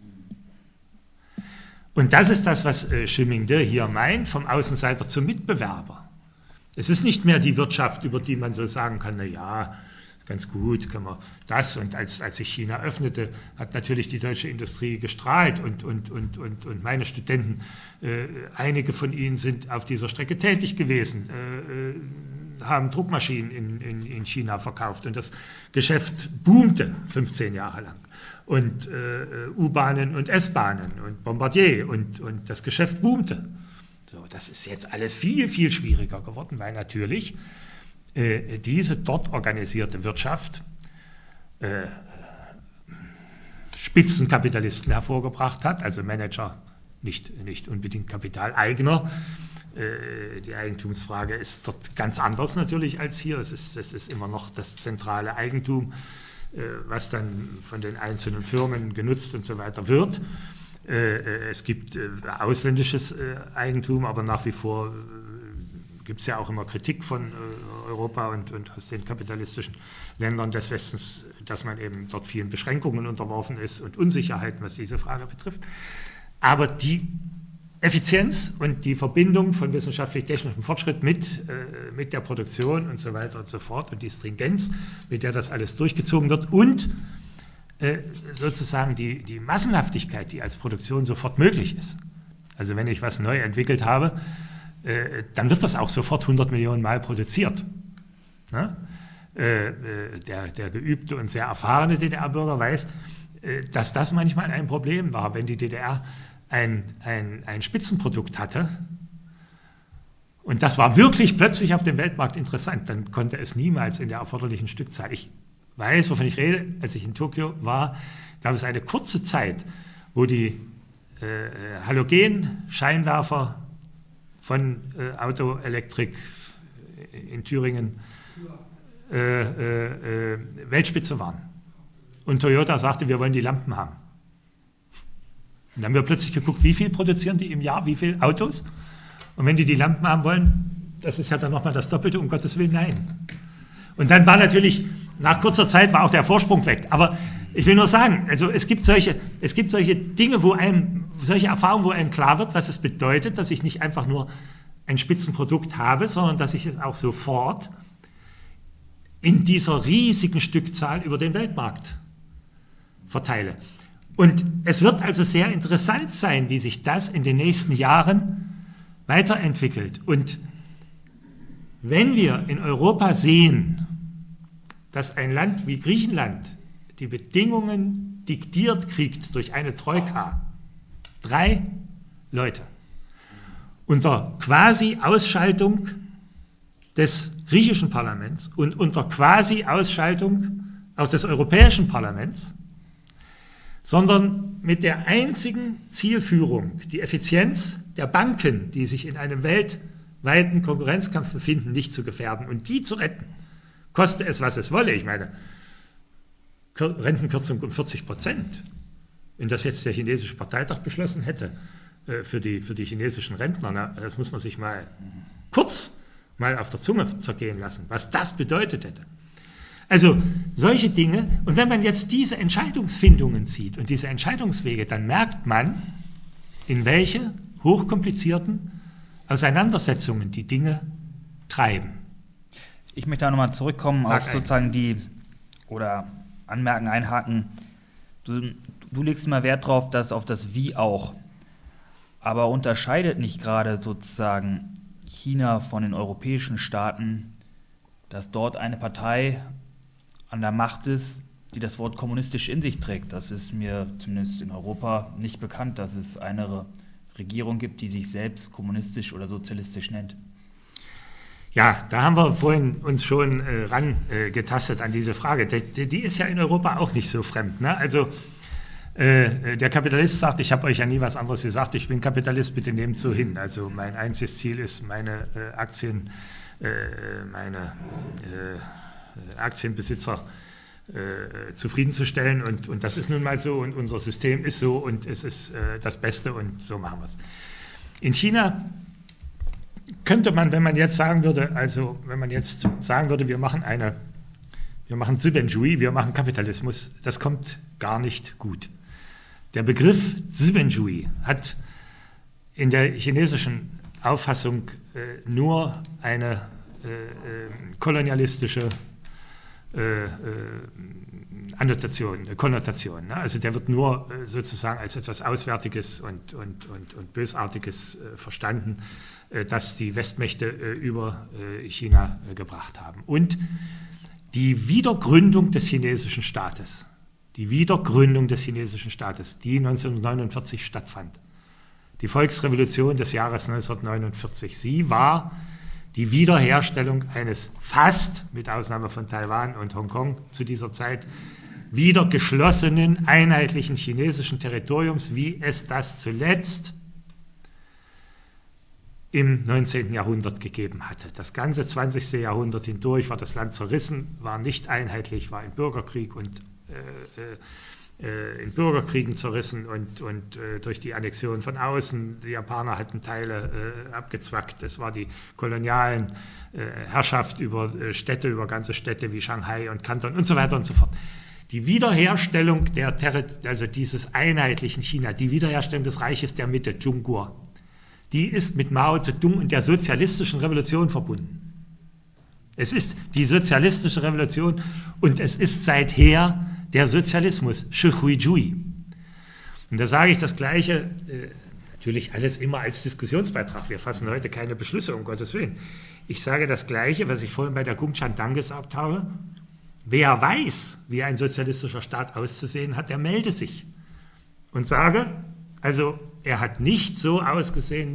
Und das ist das, was Ximingde hier meint, vom Außenseiter zum Mitbewerber. Es ist nicht mehr die Wirtschaft, über die man so sagen kann, na ja, ganz gut, können wir das. Und als sich China öffnete, hat natürlich die deutsche Industrie gestrahlt und meine Studenten, einige von ihnen sind auf dieser Strecke tätig gewesen, haben Druckmaschinen in China verkauft und das Geschäft boomte 15 Jahre lang. Und U-Bahnen und S-Bahnen und Bombardier und das Geschäft boomte. So, das ist jetzt alles viel, viel schwieriger geworden, weil natürlich diese dort organisierte Wirtschaft Spitzenkapitalisten hervorgebracht hat, also Manager, nicht unbedingt Kapitaleigner. Die Eigentumsfrage ist dort ganz anders natürlich als hier. Es ist immer noch das zentrale Eigentum, was dann von den einzelnen Firmen genutzt und so weiter wird. Es gibt ausländisches Eigentum, aber nach wie vor gibt es ja auch immer Kritik von Europa und aus den kapitalistischen Ländern des Westens, dass man eben dort vielen Beschränkungen unterworfen ist und Unsicherheiten, was diese Frage betrifft. Aber die Effizienz und die Verbindung von wissenschaftlich-technischem Fortschritt mit der Produktion und so weiter und so fort und die Stringenz, mit der das alles durchgezogen wird und sozusagen die Massenhaftigkeit, die als Produktion sofort möglich ist. Also wenn ich was neu entwickelt habe, dann wird das auch sofort 100 Millionen Mal produziert. Ne? Der geübte und sehr erfahrene DDR-Bürger weiß, dass das manchmal ein Problem war, wenn die DDR ein Spitzenprodukt hatte und das war wirklich plötzlich auf dem Weltmarkt interessant, dann konnte es niemals in der erforderlichen Stückzahl. Ich weiß, wovon ich rede. Als ich in Tokio war, gab es eine kurze Zeit, wo die Halogen-Scheinwerfer von Autoelektrik in Thüringen Weltspitze waren. Und Toyota sagte, wir wollen die Lampen haben. Und dann haben wir plötzlich geguckt, wie viel produzieren die im Jahr, wie viele Autos? Und wenn die Lampen haben wollen, das ist ja dann nochmal das Doppelte, um Gottes Willen, nein. Und dann war natürlich, nach kurzer Zeit war auch der Vorsprung weg. Aber ich will nur sagen, also es gibt solche Dinge, solche Erfahrungen, wo einem klar wird, was es bedeutet, dass ich nicht einfach nur ein Spitzenprodukt habe, sondern dass ich es auch sofort in dieser riesigen Stückzahl über den Weltmarkt verteile. Und es wird also sehr interessant sein, wie sich das in den nächsten Jahren weiterentwickelt. Und wenn wir in Europa sehen, dass ein Land wie Griechenland die Bedingungen diktiert kriegt durch eine Troika, 3 Leute, unter quasi Ausschaltung des griechischen Parlaments und unter quasi Ausschaltung auch des Europäischen Parlaments, sondern mit der einzigen Zielführung, die Effizienz der Banken, die sich in einem weltweiten Konkurrenzkampf befinden, nicht zu gefährden und die zu retten, koste es, was es wolle. Ich meine, Rentenkürzung um 40%, wenn das jetzt der chinesische Parteitag beschlossen hätte für die chinesischen Rentner, das muss man sich mal kurz auf der Zunge zergehen lassen, was das bedeutet hätte. Also solche Dinge, und wenn man jetzt diese Entscheidungsfindungen sieht und diese Entscheidungswege, dann merkt man, in welche hochkomplizierten Auseinandersetzungen die Dinge treiben. Ich möchte da nochmal zurückkommen auf sozusagen einhaken. Du legst immer Wert drauf, dass auf das Wie auch. Aber unterscheidet nicht gerade sozusagen China von den europäischen Staaten, dass dort eine Partei an der Macht ist, die das Wort kommunistisch in sich trägt? Das ist mir zumindest in Europa nicht bekannt, dass es eine Regierung gibt, die sich selbst kommunistisch oder sozialistisch nennt. Ja, da haben wir vorhin uns schon rangetastet an diese Frage. Die ist ja in Europa auch nicht so fremd. Ne? Also der Kapitalist sagt, ich habe euch ja nie was anderes gesagt, ich bin Kapitalist, bitte nehmt so hin. Also mein einziges Ziel ist, meine Aktienbesitzer zufriedenzustellen. Und das ist nun mal so und unser System ist so und es ist das Beste und so machen wir es. In China könnte man, wenn man jetzt sagen würde, wir machen Zibenjui, wir machen Kapitalismus, das kommt gar nicht gut. Der Begriff Zibenjui hat in der chinesischen Auffassung nur eine kolonialistische Konnotation. Ne? Also der wird nur sozusagen als etwas Auswärtiges und Bösartiges verstanden, das die Westmächte über China gebracht haben. Und die Wiedergründung des chinesischen Staates, die 1949 stattfand, die Volksrevolution des Jahres 1949, sie war die Wiederherstellung eines fast, mit Ausnahme von Taiwan und Hongkong zu dieser Zeit, wieder geschlossenen, einheitlichen chinesischen Territoriums, wie es das zuletzt im 19. Jahrhundert gegeben hatte. Das ganze 20. Jahrhundert hindurch war das Land zerrissen, war nicht einheitlich, war im Bürgerkrieg und in Bürgerkriegen zerrissen und durch die Annexion von außen. Die Japaner hatten Teile abgezwackt. Es war die kolonialen Herrschaft über Städte, über ganze Städte wie Shanghai und Kanton und so weiter und so fort. Die Wiederherstellung also dieses einheitlichen China, die Wiederherstellung des Reiches der Mitte, Zhongguo, die ist mit Mao Zedong und der sozialistischen Revolution verbunden. Es ist die sozialistische Revolution und es ist seither der Sozialismus, Shihui-Jui. Und da sage ich das Gleiche, natürlich alles immer als Diskussionsbeitrag. Wir fassen heute keine Beschlüsse, um Gottes Willen. Ich sage das Gleiche, was ich vorhin bei der Gongchan-Dang gesagt habe. Wer weiß, wie ein sozialistischer Staat auszusehen hat, der melde sich und sage, also er hat nicht so auszusehen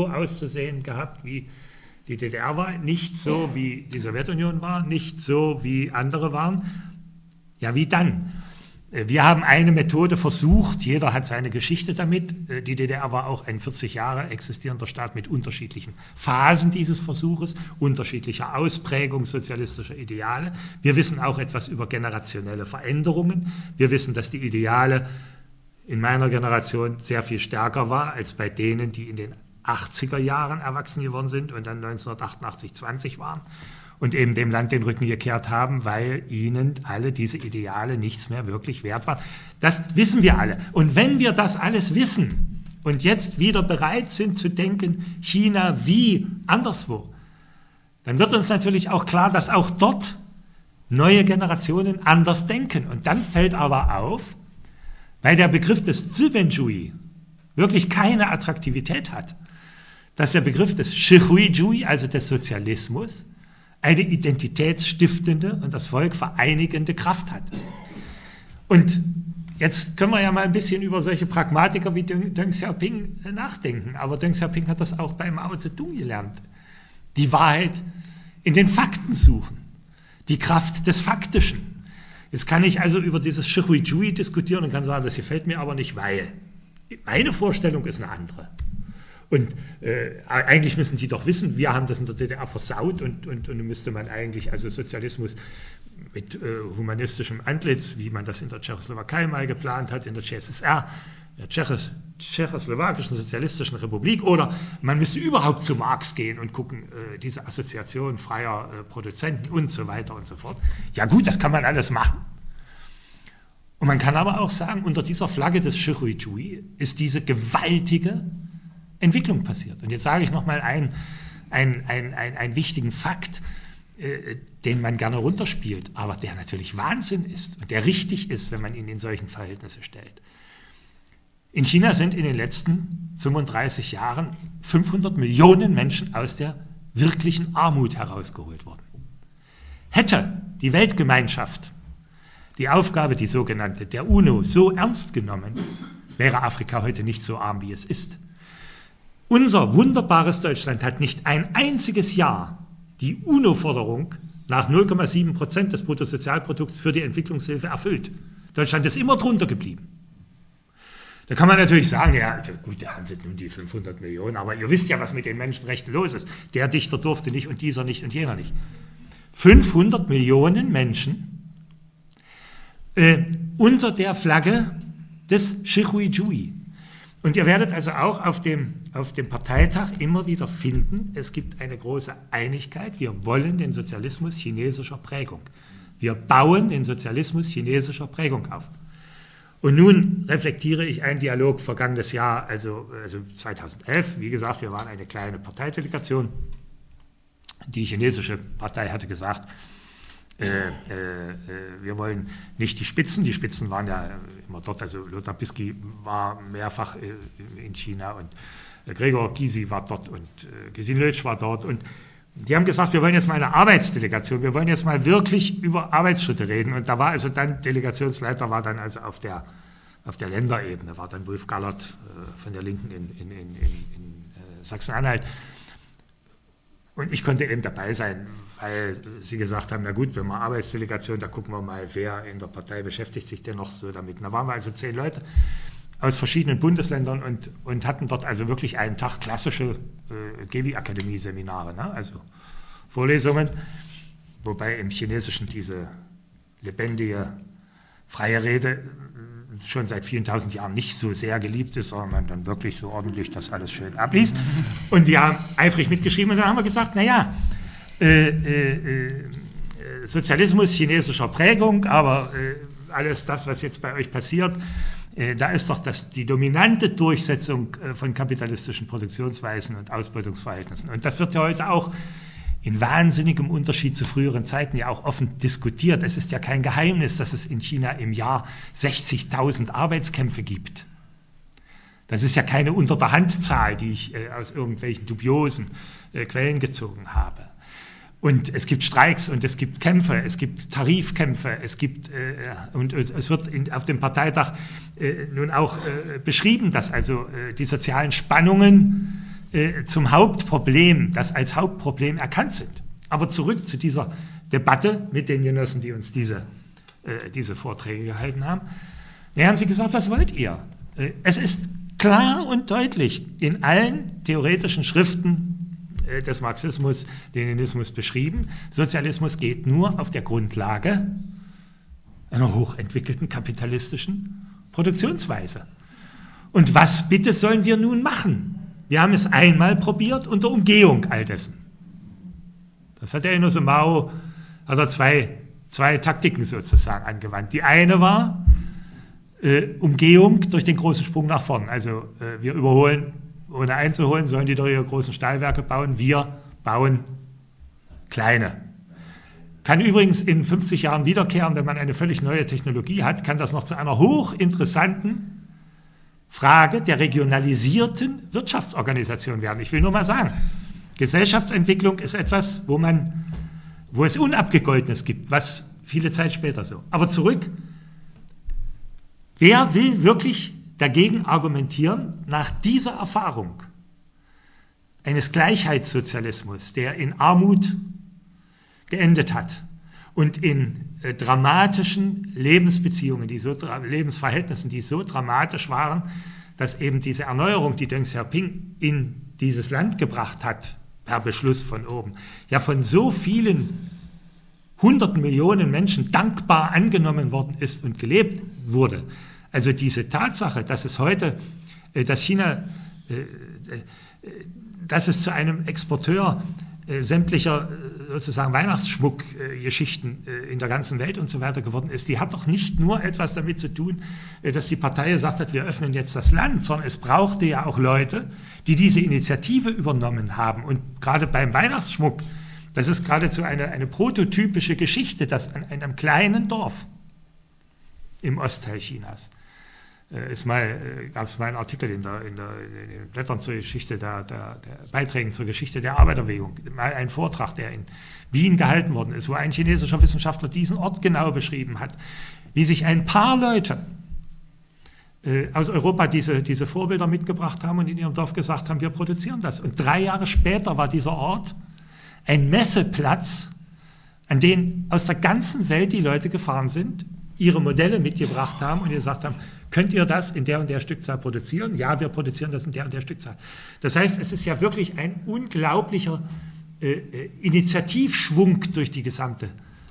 gehabt, wie die DDR war, nicht so, wie die Sowjetunion war, nicht so, wie andere waren. Ja, wie dann? Wir haben eine Methode versucht, jeder hat seine Geschichte damit. Die DDR war auch ein 40 Jahre existierender Staat mit unterschiedlichen Phasen dieses Versuches, unterschiedlicher Ausprägung sozialistischer Ideale. Wir wissen auch etwas über generationelle Veränderungen. Wir wissen, dass die Ideale in meiner Generation sehr viel stärker war als bei denen, die in den 80er Jahren erwachsen geworden sind und dann 1988 20 waren. Und eben dem Land den Rücken gekehrt haben, weil ihnen alle diese Ideale nichts mehr wirklich wert waren. Das wissen wir alle. Und wenn wir das alles wissen und jetzt wieder bereit sind zu denken, China wie anderswo, dann wird uns natürlich auch klar, dass auch dort neue Generationen anders denken. Und dann fällt aber auf, weil der Begriff des Zibenjui wirklich keine Attraktivität hat, dass der Begriff des Shihui-Jui, also des Sozialismus, eine identitätsstiftende und das Volk vereinigende Kraft hat. Und jetzt können wir ja mal ein bisschen über solche Pragmatiker wie Deng Xiaoping nachdenken. Aber Deng Xiaoping hat das auch bei Mao Zedong gelernt. Die Wahrheit in den Fakten suchen. Die Kraft des Faktischen. Jetzt kann ich also über dieses Shihui-Jui diskutieren und kann sagen, das gefällt mir aber nicht, weil meine Vorstellung ist eine andere. Und eigentlich müssen Sie doch wissen, wir haben das in der DDR versaut und müsste man eigentlich, also Sozialismus mit humanistischem Antlitz, wie man das in der Tschechoslowakei mal geplant hat, in der CSSR, der Tschechoslowakischen Sozialistischen Republik, oder man müsste überhaupt zu Marx gehen und gucken, diese Assoziation freier Produzenten und so weiter und so fort. Ja gut, das kann man alles machen. Und man kann aber auch sagen, unter dieser Flagge des Shihui-Jui ist diese gewaltige Entwicklung passiert. Und jetzt sage ich nochmal einen wichtigen Fakt, den man gerne runterspielt, aber der natürlich Wahnsinn ist und der richtig ist, wenn man ihn in solchen Verhältnisse stellt. In China sind in den letzten 35 Jahren 500 Millionen Menschen aus der wirklichen Armut herausgeholt worden. Hätte die Weltgemeinschaft die Aufgabe, die sogenannte der UNO, so ernst genommen, wäre Afrika heute nicht so arm, wie es ist. Unser wunderbares Deutschland hat nicht ein einziges Jahr die UNO-Forderung nach 0,7% des Bruttosozialprodukts für die Entwicklungshilfe erfüllt. Deutschland ist immer drunter geblieben. Da kann man natürlich sagen, ja, also gut, da haben sie nun die 500 Millionen, aber ihr wisst ja, was mit den Menschenrechten los ist. Der Dichter durfte nicht und dieser nicht und jener nicht. 500 Millionen Menschen unter der Flagge des Shihui-Jui. Und ihr werdet also auch auf dem Parteitag immer wieder finden, es gibt eine große Einigkeit, wir wollen den Sozialismus chinesischer Prägung. Wir bauen den Sozialismus chinesischer Prägung auf. Und nun reflektiere ich einen Dialog vergangenes Jahr, also 2011. Wie gesagt, wir waren eine kleine Parteidelegation. Die chinesische Partei hatte gesagt, wir wollen nicht die Spitzen waren ja immer dort, also Lothar Bisky war mehrfach in China und Gregor Gysi war dort und Gesine Lötsch war dort und die haben gesagt, wir wollen jetzt mal eine Arbeitsdelegation, wir wollen jetzt mal wirklich über Arbeitsschritte reden und da war also dann, Delegationsleiter war dann also auf der Länderebene, war dann Wolf Gallert von der Linken in Sachsen-Anhalt. Und ich konnte eben dabei sein, weil sie gesagt haben, na gut, wenn wir Arbeitsdelegation, da gucken wir mal, wer in der Partei beschäftigt sich denn noch so damit. Da waren wir also 10 Leute aus verschiedenen Bundesländern und hatten dort also wirklich einen Tag klassische GEWI-Akademie-Seminare, ne? Also Vorlesungen, wobei im Chinesischen diese lebendige, freie Rede schon seit vielen tausend Jahren nicht so sehr geliebt ist, sondern man dann wirklich so ordentlich das alles schön abliest. Und wir haben eifrig mitgeschrieben und dann haben wir gesagt, naja, Sozialismus chinesischer Prägung, aber alles das, was jetzt bei euch passiert, da ist doch die dominante Durchsetzung von kapitalistischen Produktionsweisen und Ausbeutungsverhältnissen. Und das wird ja heute auch in wahnsinnigem Unterschied zu früheren Zeiten ja auch offen diskutiert. Es ist ja kein Geheimnis, dass es in China im Jahr 60.000 Arbeitskämpfe gibt. Das ist ja keine Unter-der-Hand-Zahl, die ich aus irgendwelchen dubiosen Quellen gezogen habe. Und es gibt Streiks und es gibt Kämpfe, es gibt Tarifkämpfe, und es wird auf dem Parteitag nun auch beschrieben, dass also die sozialen Spannungen zum Hauptproblem, das als Hauptproblem erkannt sind. Aber zurück zu dieser Debatte mit den Genossen, die uns diese Vorträge gehalten haben. Da haben sie gesagt, was wollt ihr? Es ist klar und deutlich in allen theoretischen Schriften des Marxismus, Leninismus beschrieben, Sozialismus geht nur auf der Grundlage einer hochentwickelten kapitalistischen Produktionsweise. Und was bitte sollen wir nun machen? Wir haben es einmal probiert unter Umgehung all dessen. Das hat der Inoue Mao, hat er zwei Taktiken sozusagen angewandt. Die eine war Umgehung durch den großen Sprung nach vorn. Also wir überholen, ohne einzuholen, sollen die doch ihre großen Stahlwerke bauen. Wir bauen kleine. Kann übrigens in 50 Jahren wiederkehren, wenn man eine völlig neue Technologie hat, kann das noch zu einer hochinteressanten Frage der regionalisierten Wirtschaftsorganisation werden. Ich will nur mal sagen, Gesellschaftsentwicklung ist etwas, wo es Unabgegoltenes gibt, was viele Zeit später so. Aber zurück, wer will wirklich dagegen argumentieren, nach dieser Erfahrung eines Gleichheitssozialismus, der in Armut geendet hat und in dramatischen Lebensbeziehungen, Lebensverhältnissen, die so dramatisch waren, dass eben diese Erneuerung, die Deng Xiaoping in dieses Land gebracht hat, per Beschluss von oben, ja von so vielen hunderten Millionen Menschen dankbar angenommen worden ist und gelebt wurde. Also diese Tatsache, dass es heute, dass China, dass es zu einem Exporteur sämtlicher sozusagen Weihnachtsschmuckgeschichten in der ganzen Welt und so weiter geworden ist, die hat doch nicht nur etwas damit zu tun, dass die Partei gesagt hat, wir öffnen jetzt das Land, sondern es brauchte ja auch Leute, die diese Initiative übernommen haben. Und gerade beim Weihnachtsschmuck, das ist geradezu eine prototypische Geschichte, dass an einem kleinen Dorf im Ostteil Chinas gab es mal einen Artikel in den Blättern zur Geschichte der Beiträgen zur Geschichte der Arbeiterbewegung, mal ein Vortrag, der in Wien gehalten worden ist, wo ein chinesischer Wissenschaftler diesen Ort genau beschrieben hat, wie sich ein paar Leute aus Europa diese Vorbilder mitgebracht haben und in ihrem Dorf gesagt haben, wir produzieren das. Und 3 Jahre später war dieser Ort ein Messeplatz, an den aus der ganzen Welt die Leute gefahren sind, ihre Modelle mitgebracht haben und gesagt haben, könnt ihr das in der und der Stückzahl produzieren? Ja, wir produzieren das in der und der Stückzahl. Das heißt, es ist ja wirklich ein unglaublicher Initiativschwung durch die gesamte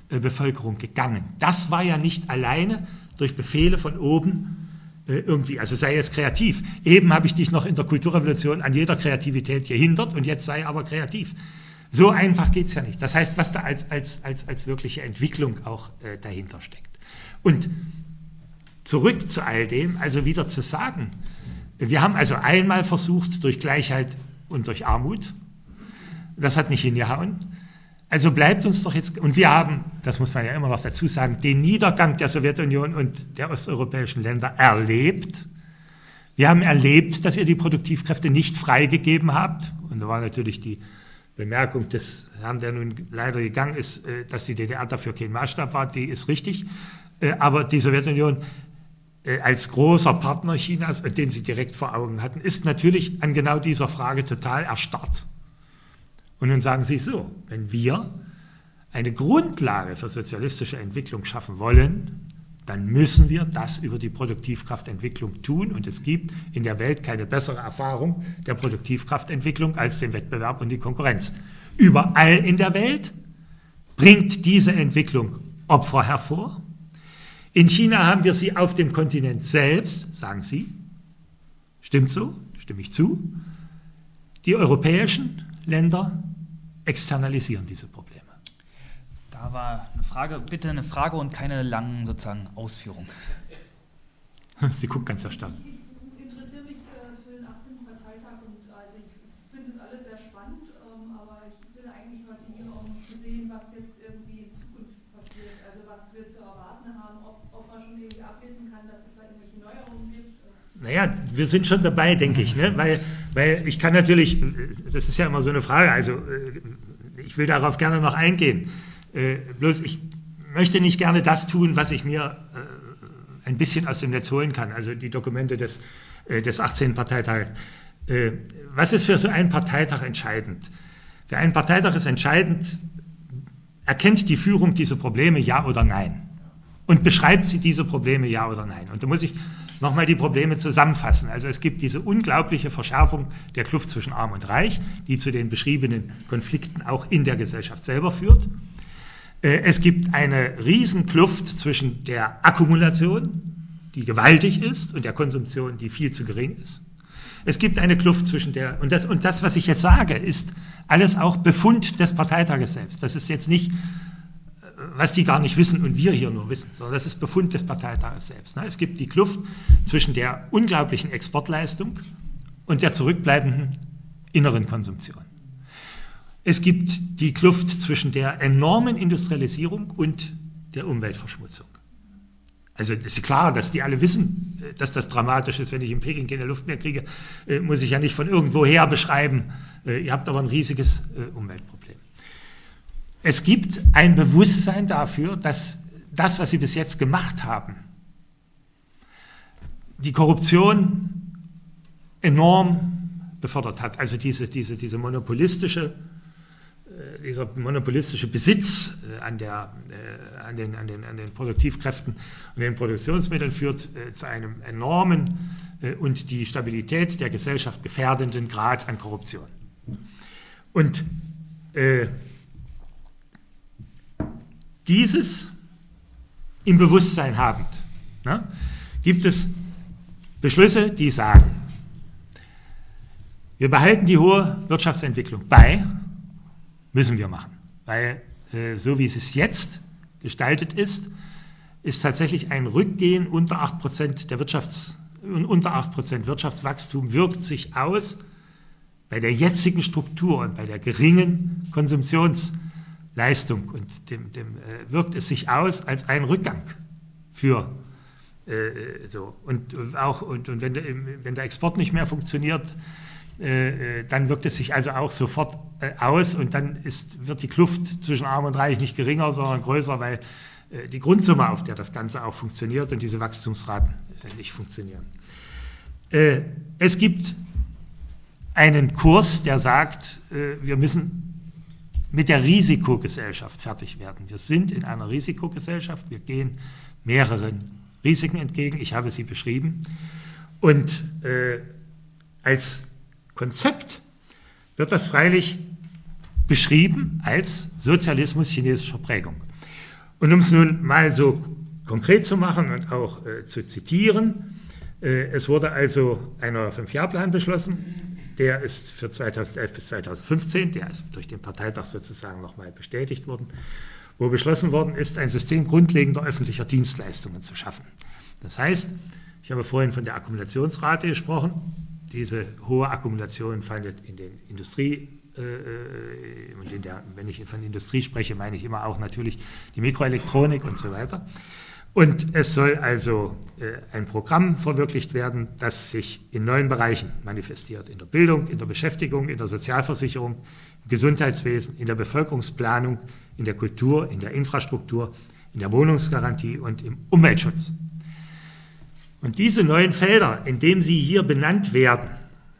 Bevölkerung gegangen. Das war ja nicht alleine durch Befehle von oben irgendwie, also sei jetzt kreativ. Eben habe ich dich noch in der Kulturrevolution an jeder Kreativität gehindert und jetzt sei aber kreativ. So einfach geht es ja nicht. Das heißt, was da als wirkliche Entwicklung auch dahinter steckt. Und zurück zu all dem, also wieder zu sagen, wir haben also einmal versucht, durch Gleichheit und durch Armut, das hat nicht hingehauen. Also bleibt uns doch jetzt, und wir haben, das muss man ja immer noch dazu sagen, den Niedergang der Sowjetunion und der osteuropäischen Länder erlebt. Wir haben erlebt, dass ihr die Produktivkräfte nicht freigegeben habt. Und da war natürlich die Bemerkung des Herrn, der nun leider gegangen ist, dass die DDR dafür kein Maßstab war, die ist richtig. Aber die Sowjetunion als großer Partner Chinas, den sie direkt vor Augen hatten, ist natürlich an genau dieser Frage total erstarrt. Und nun sagen sie so, wenn wir eine Grundlage für sozialistische Entwicklung schaffen wollen, dann müssen wir das über die Produktivkraftentwicklung tun. Und es gibt in der Welt keine bessere Erfahrung der Produktivkraftentwicklung als den Wettbewerb und die Konkurrenz. Überall in der Welt bringt diese Entwicklung Opfer hervor. In China haben wir sie auf dem Kontinent selbst, sagen Sie. Stimmt so, stimme ich zu. Die europäischen Länder externalisieren diese Probleme. Da war eine Frage, bitte eine Frage und keine langen sozusagen Ausführungen. Sie guckt ganz erstaunt. Ich interessiere mich für den 18. Parteitag und also ich finde das alles sehr spannend, aber ich will eigentlich mal hier, um zu sehen, was jetzt irgendwie in Zukunft passiert, also was wir zu erwarten haben, ob man schon irgendwie ablesen kann, dass es da irgendwelche Neuerungen gibt. Naja, wir sind schon dabei, denke ich, ne? Weil ich kann natürlich, das ist ja immer so eine Frage, also ich will darauf gerne noch eingehen, bloß ich möchte nicht gerne das tun, was ich mir ein bisschen aus dem Netz holen kann, also die Dokumente des 18. Parteitages. Was ist für so einen Parteitag entscheidend? Für einen Parteitag ist entscheidend, erkennt die Führung diese Probleme, ja oder nein? Und beschreibt sie diese Probleme, ja oder nein? Und da muss ich nochmal die Probleme zusammenfassen. Also es gibt diese unglaubliche Verschärfung der Kluft zwischen Arm und Reich, die zu den beschriebenen Konflikten auch in der Gesellschaft selber führt. Es gibt eine Riesenkluft zwischen der Akkumulation, die gewaltig ist, und der Konsumption, die viel zu gering ist. Es gibt eine Kluft zwischen der, und das, was ich jetzt sage, ist alles auch Befund des Parteitages selbst. Das ist jetzt nicht, was die gar nicht wissen und wir hier nur wissen, sondern das ist Befund des Parteitages selbst. Es gibt die Kluft zwischen der unglaublichen Exportleistung und der zurückbleibenden inneren Konsumption. Es gibt die Kluft zwischen der enormen Industrialisierung und der Umweltverschmutzung. Also es ist klar, dass die alle wissen, dass das dramatisch ist, wenn ich in Peking keine Luft mehr kriege, muss ich ja nicht von irgendwoher beschreiben. Ihr habt aber ein riesiges Umweltproblem. Es gibt ein Bewusstsein dafür, dass das, was sie bis jetzt gemacht haben, die Korruption enorm befördert hat. Also dieser monopolistische Besitz an den Produktivkräften und den Produktionsmitteln führt zu einem enormen und die Stabilität der Gesellschaft gefährdenden Grad an Korruption. Und dieses im Bewusstsein habend, gibt es Beschlüsse, die sagen, wir behalten die hohe Wirtschaftsentwicklung bei, müssen wir machen, weil so wie es jetzt gestaltet ist tatsächlich ein Rückgehen unter 8% unter 8% Wirtschaftswachstum wirkt sich aus bei der jetzigen Struktur und bei der geringen Konsumptionsleistung und wirkt es sich aus als ein Rückgang für so. Und wenn der Export nicht mehr funktioniert, dann wirkt es sich also auch sofort aus und dann wird die Kluft zwischen Arm und Reich nicht geringer, sondern größer, weil die Grundsumme, auf der das Ganze auch funktioniert und diese Wachstumsraten nicht funktionieren. Es gibt einen Kurs, der sagt, wir müssen mit der Risikogesellschaft fertig werden. Wir sind in einer Risikogesellschaft, wir gehen mehreren Risiken entgegen, ich habe sie beschrieben. Und als Konzept wird das freilich beschrieben als Sozialismus chinesischer Prägung. Und um es nun mal so konkret zu machen und auch zu zitieren, es wurde also ein neuer 5-Jahr-Plan beschlossen, der ist für 2011 bis 2015, der ist durch den Parteitag sozusagen nochmal bestätigt worden, wo beschlossen worden ist, ein System grundlegender öffentlicher Dienstleistungen zu schaffen. Das heißt, ich habe vorhin von der Akkumulationsrate gesprochen, diese hohe Akkumulation findet in den Industrie- und wenn ich von Industrie spreche, meine ich immer auch natürlich die Mikroelektronik und so weiter. Und es soll also ein Programm verwirklicht werden, das sich in 9 Bereichen manifestiert. In der Bildung, in der Beschäftigung, in der Sozialversicherung, im Gesundheitswesen, in der Bevölkerungsplanung, in der Kultur, in der Infrastruktur, in der Wohnungsgarantie und im Umweltschutz. Und diese 9 Felder, in denen sie hier benannt werden,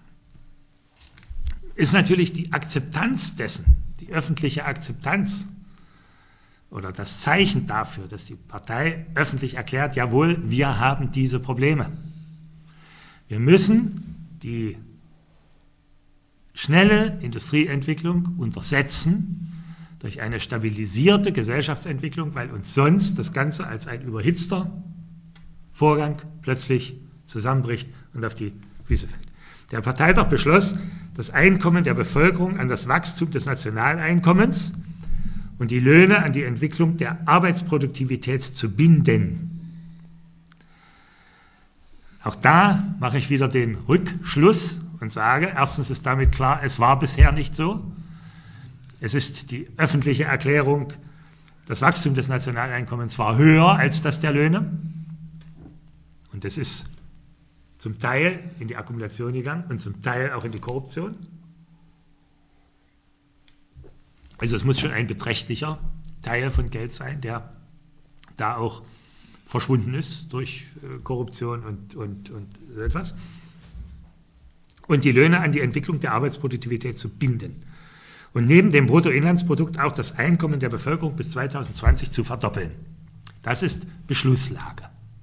ist natürlich die Akzeptanz dessen, die öffentliche Akzeptanz oder das Zeichen dafür, dass die Partei öffentlich erklärt, jawohl, wir haben diese Probleme. Wir müssen die schnelle Industrieentwicklung untersetzen durch eine stabilisierte Gesellschaftsentwicklung, weil uns sonst das Ganze als ein überhitzter Vorgang plötzlich zusammenbricht und auf die Füße fällt. Der Parteitag beschloss, das Einkommen der Bevölkerung an das Wachstum des Nationaleinkommens und die Löhne an die Entwicklung der Arbeitsproduktivität zu binden. Auch da mache ich wieder den Rückschluss und sage, erstens ist damit klar, es war bisher nicht so. Es ist die öffentliche Erklärung, das Wachstum des Nationaleinkommens war höher als das der Löhne. Und das ist zum Teil in die Akkumulation gegangen und zum Teil auch in die Korruption. Also es muss schon ein beträchtlicher Teil von Geld sein, der da auch verschwunden ist durch Korruption und so etwas. Und die Löhne an die Entwicklung der Arbeitsproduktivität zu binden. Und neben dem Bruttoinlandsprodukt auch das Einkommen der Bevölkerung bis 2020 zu verdoppeln. Das ist Beschlusslage.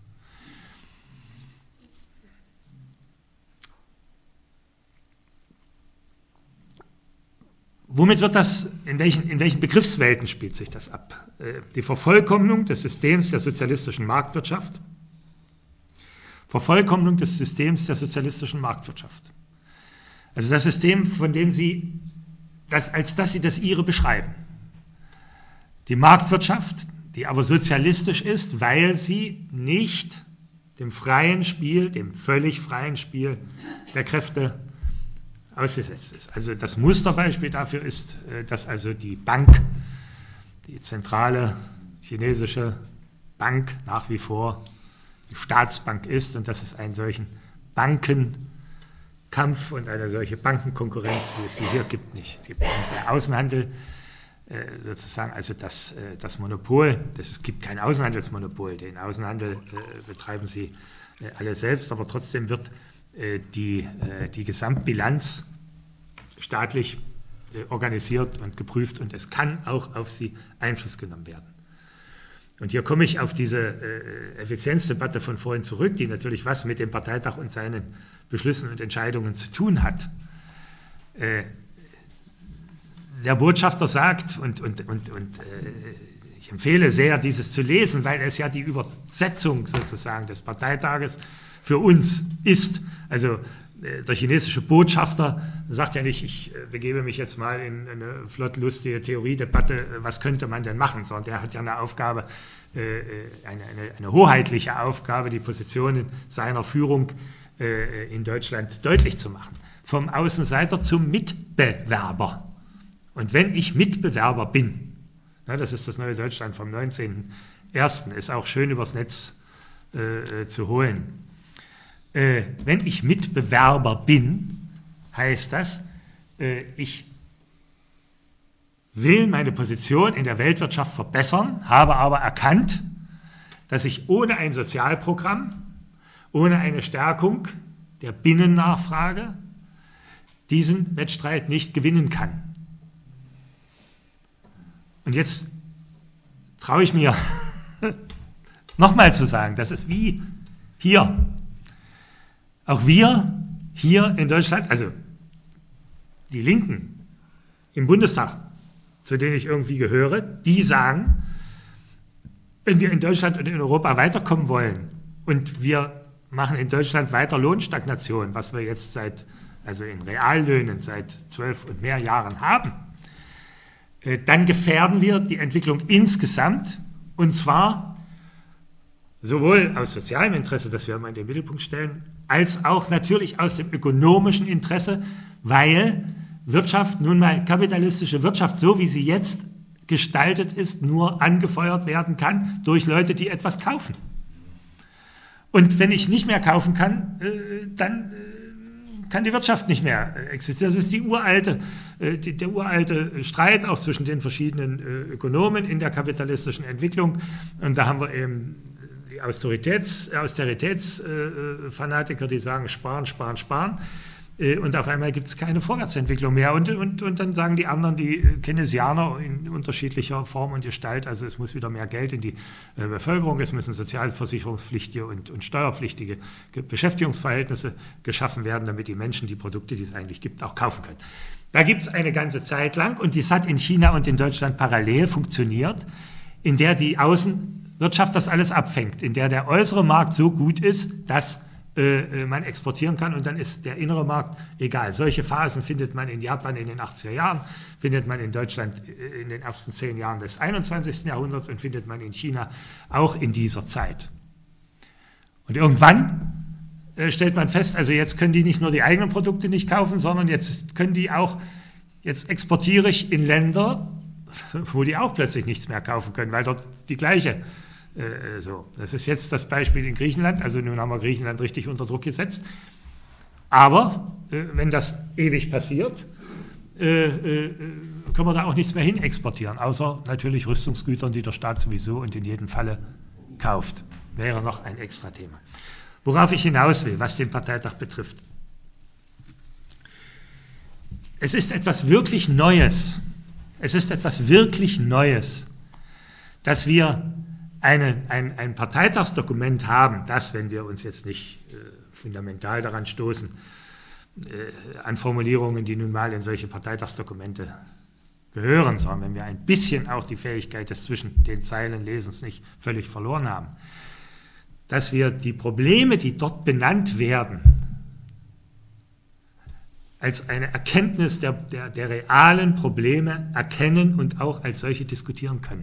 Womit wird das, in welchen Begriffswelten spielt sich das ab? Die Vervollkommnung des Systems der sozialistischen Marktwirtschaft. Vervollkommnung des Systems der sozialistischen Marktwirtschaft. Also das System, von dem Sie, als dass Sie das Ihre beschreiben. Die Marktwirtschaft, die aber sozialistisch ist, weil sie nicht dem freien Spiel, dem völlig freien Spiel der Kräfte ausgesetzt ist. Also das Musterbeispiel dafür ist, dass also die Bank, die zentrale chinesische Bank nach wie vor die Staatsbank ist und dass es einen solchen Bankenkampf und eine solche Bankenkonkurrenz, wie es sie hier gibt, nicht gibt. Und der Außenhandel sozusagen, also das Monopol, es gibt kein Außenhandelsmonopol, den Außenhandel betreiben sie alle selbst, aber trotzdem wird die Gesamtbilanz staatlich organisiert und geprüft und es kann auch auf sie Einfluss genommen werden. Und hier komme ich auf diese Effizienzdebatte von vorhin zurück, die natürlich was mit dem Parteitag und seinen Beschlüssen und Entscheidungen zu tun hat. Der Botschafter sagt, und ich empfehle sehr, dieses zu lesen, weil es ja die Übersetzung sozusagen des Parteitages für uns ist. Also der chinesische Botschafter sagt ja nicht, ich begebe mich jetzt mal in eine flott lustige Theoriedebatte, was könnte man denn machen, sondern der hat ja eine Aufgabe, eine hoheitliche Aufgabe, die Positionen seiner Führung in Deutschland deutlich zu machen. Vom Außenseiter zum Mitbewerber. Und wenn ich Mitbewerber bin, das ist das neue Deutschland vom 19.01., ist auch schön übers Netz zu holen. Wenn ich Mitbewerber bin, heißt das, ich will meine Position in der Weltwirtschaft verbessern, habe aber erkannt, dass ich ohne ein Sozialprogramm, ohne eine Stärkung der Binnennachfrage diesen Wettstreit nicht gewinnen kann. Und jetzt traue ich mir nochmal zu sagen, das ist wie hier. Auch wir hier in Deutschland, also die Linken im Bundestag, zu denen ich irgendwie gehöre, die sagen, wenn wir in Deutschland und in Europa weiterkommen wollen und wir machen in Deutschland weiter Lohnstagnation, was wir jetzt also in Reallöhnen seit 12 und mehr Jahren haben, dann gefährden wir die Entwicklung insgesamt, und zwar sowohl aus sozialem Interesse, das wir immer in den Mittelpunkt stellen, als auch natürlich aus dem ökonomischen Interesse, weil Wirtschaft, nun mal kapitalistische Wirtschaft, so wie sie jetzt gestaltet ist, nur angefeuert werden kann durch Leute, die etwas kaufen. Und wenn ich nicht mehr kaufen kann, dann kann die Wirtschaft nicht mehr existieren. Das ist der uralte Streit auch zwischen den verschiedenen Ökonomen in der kapitalistischen Entwicklung. Und da haben wir eben die Austeritätsfanatiker, die sagen, sparen, sparen, sparen. Und auf einmal gibt es keine Vorwärtsentwicklung mehr. Und dann sagen die anderen, die Keynesianer in unterschiedlicher Form und Gestalt, also es muss wieder mehr Geld in die Bevölkerung, es müssen sozialversicherungspflichtige und steuerpflichtige Beschäftigungsverhältnisse geschaffen werden, damit die Menschen die Produkte, die es eigentlich gibt, auch kaufen können. Da gibt es eine ganze Zeit lang, und das hat in China und in Deutschland parallel funktioniert, in der die Außenwirtschaft das alles abfängt, in der der äußere Markt so gut ist, dass man exportieren kann, und dann ist der innere Markt egal. Solche Phasen findet man in Japan in den 80er Jahren, findet man in Deutschland in den ersten 10 Jahren des 21. Jahrhunderts und findet man in China auch in dieser Zeit. Und irgendwann stellt man fest, also jetzt können die nicht nur die eigenen Produkte nicht kaufen, sondern jetzt exportiere ich in Länder, wo die auch plötzlich nichts mehr kaufen können, weil dort die gleiche Das ist jetzt das Beispiel in Griechenland, also nun haben wir Griechenland richtig unter Druck gesetzt. Aber wenn das ewig passiert, können wir da auch nichts mehr hin exportieren, außer natürlich Rüstungsgütern, die der Staat sowieso und in jedem Falle kauft. Wäre noch ein extra Thema. Worauf ich hinaus will, was den Parteitag betrifft. Es ist etwas wirklich Neues. Es ist etwas wirklich Neues, dass wir ein Parteitagsdokument haben, das, wenn wir uns jetzt nicht fundamental daran stoßen, an Formulierungen, die nun mal in solche Parteitagsdokumente gehören, sondern wenn wir ein bisschen auch die Fähigkeit des zwischen den Zeilen Lesens nicht völlig verloren haben, dass wir die Probleme, die dort benannt werden, als eine Erkenntnis der realen Probleme erkennen und auch als solche diskutieren können.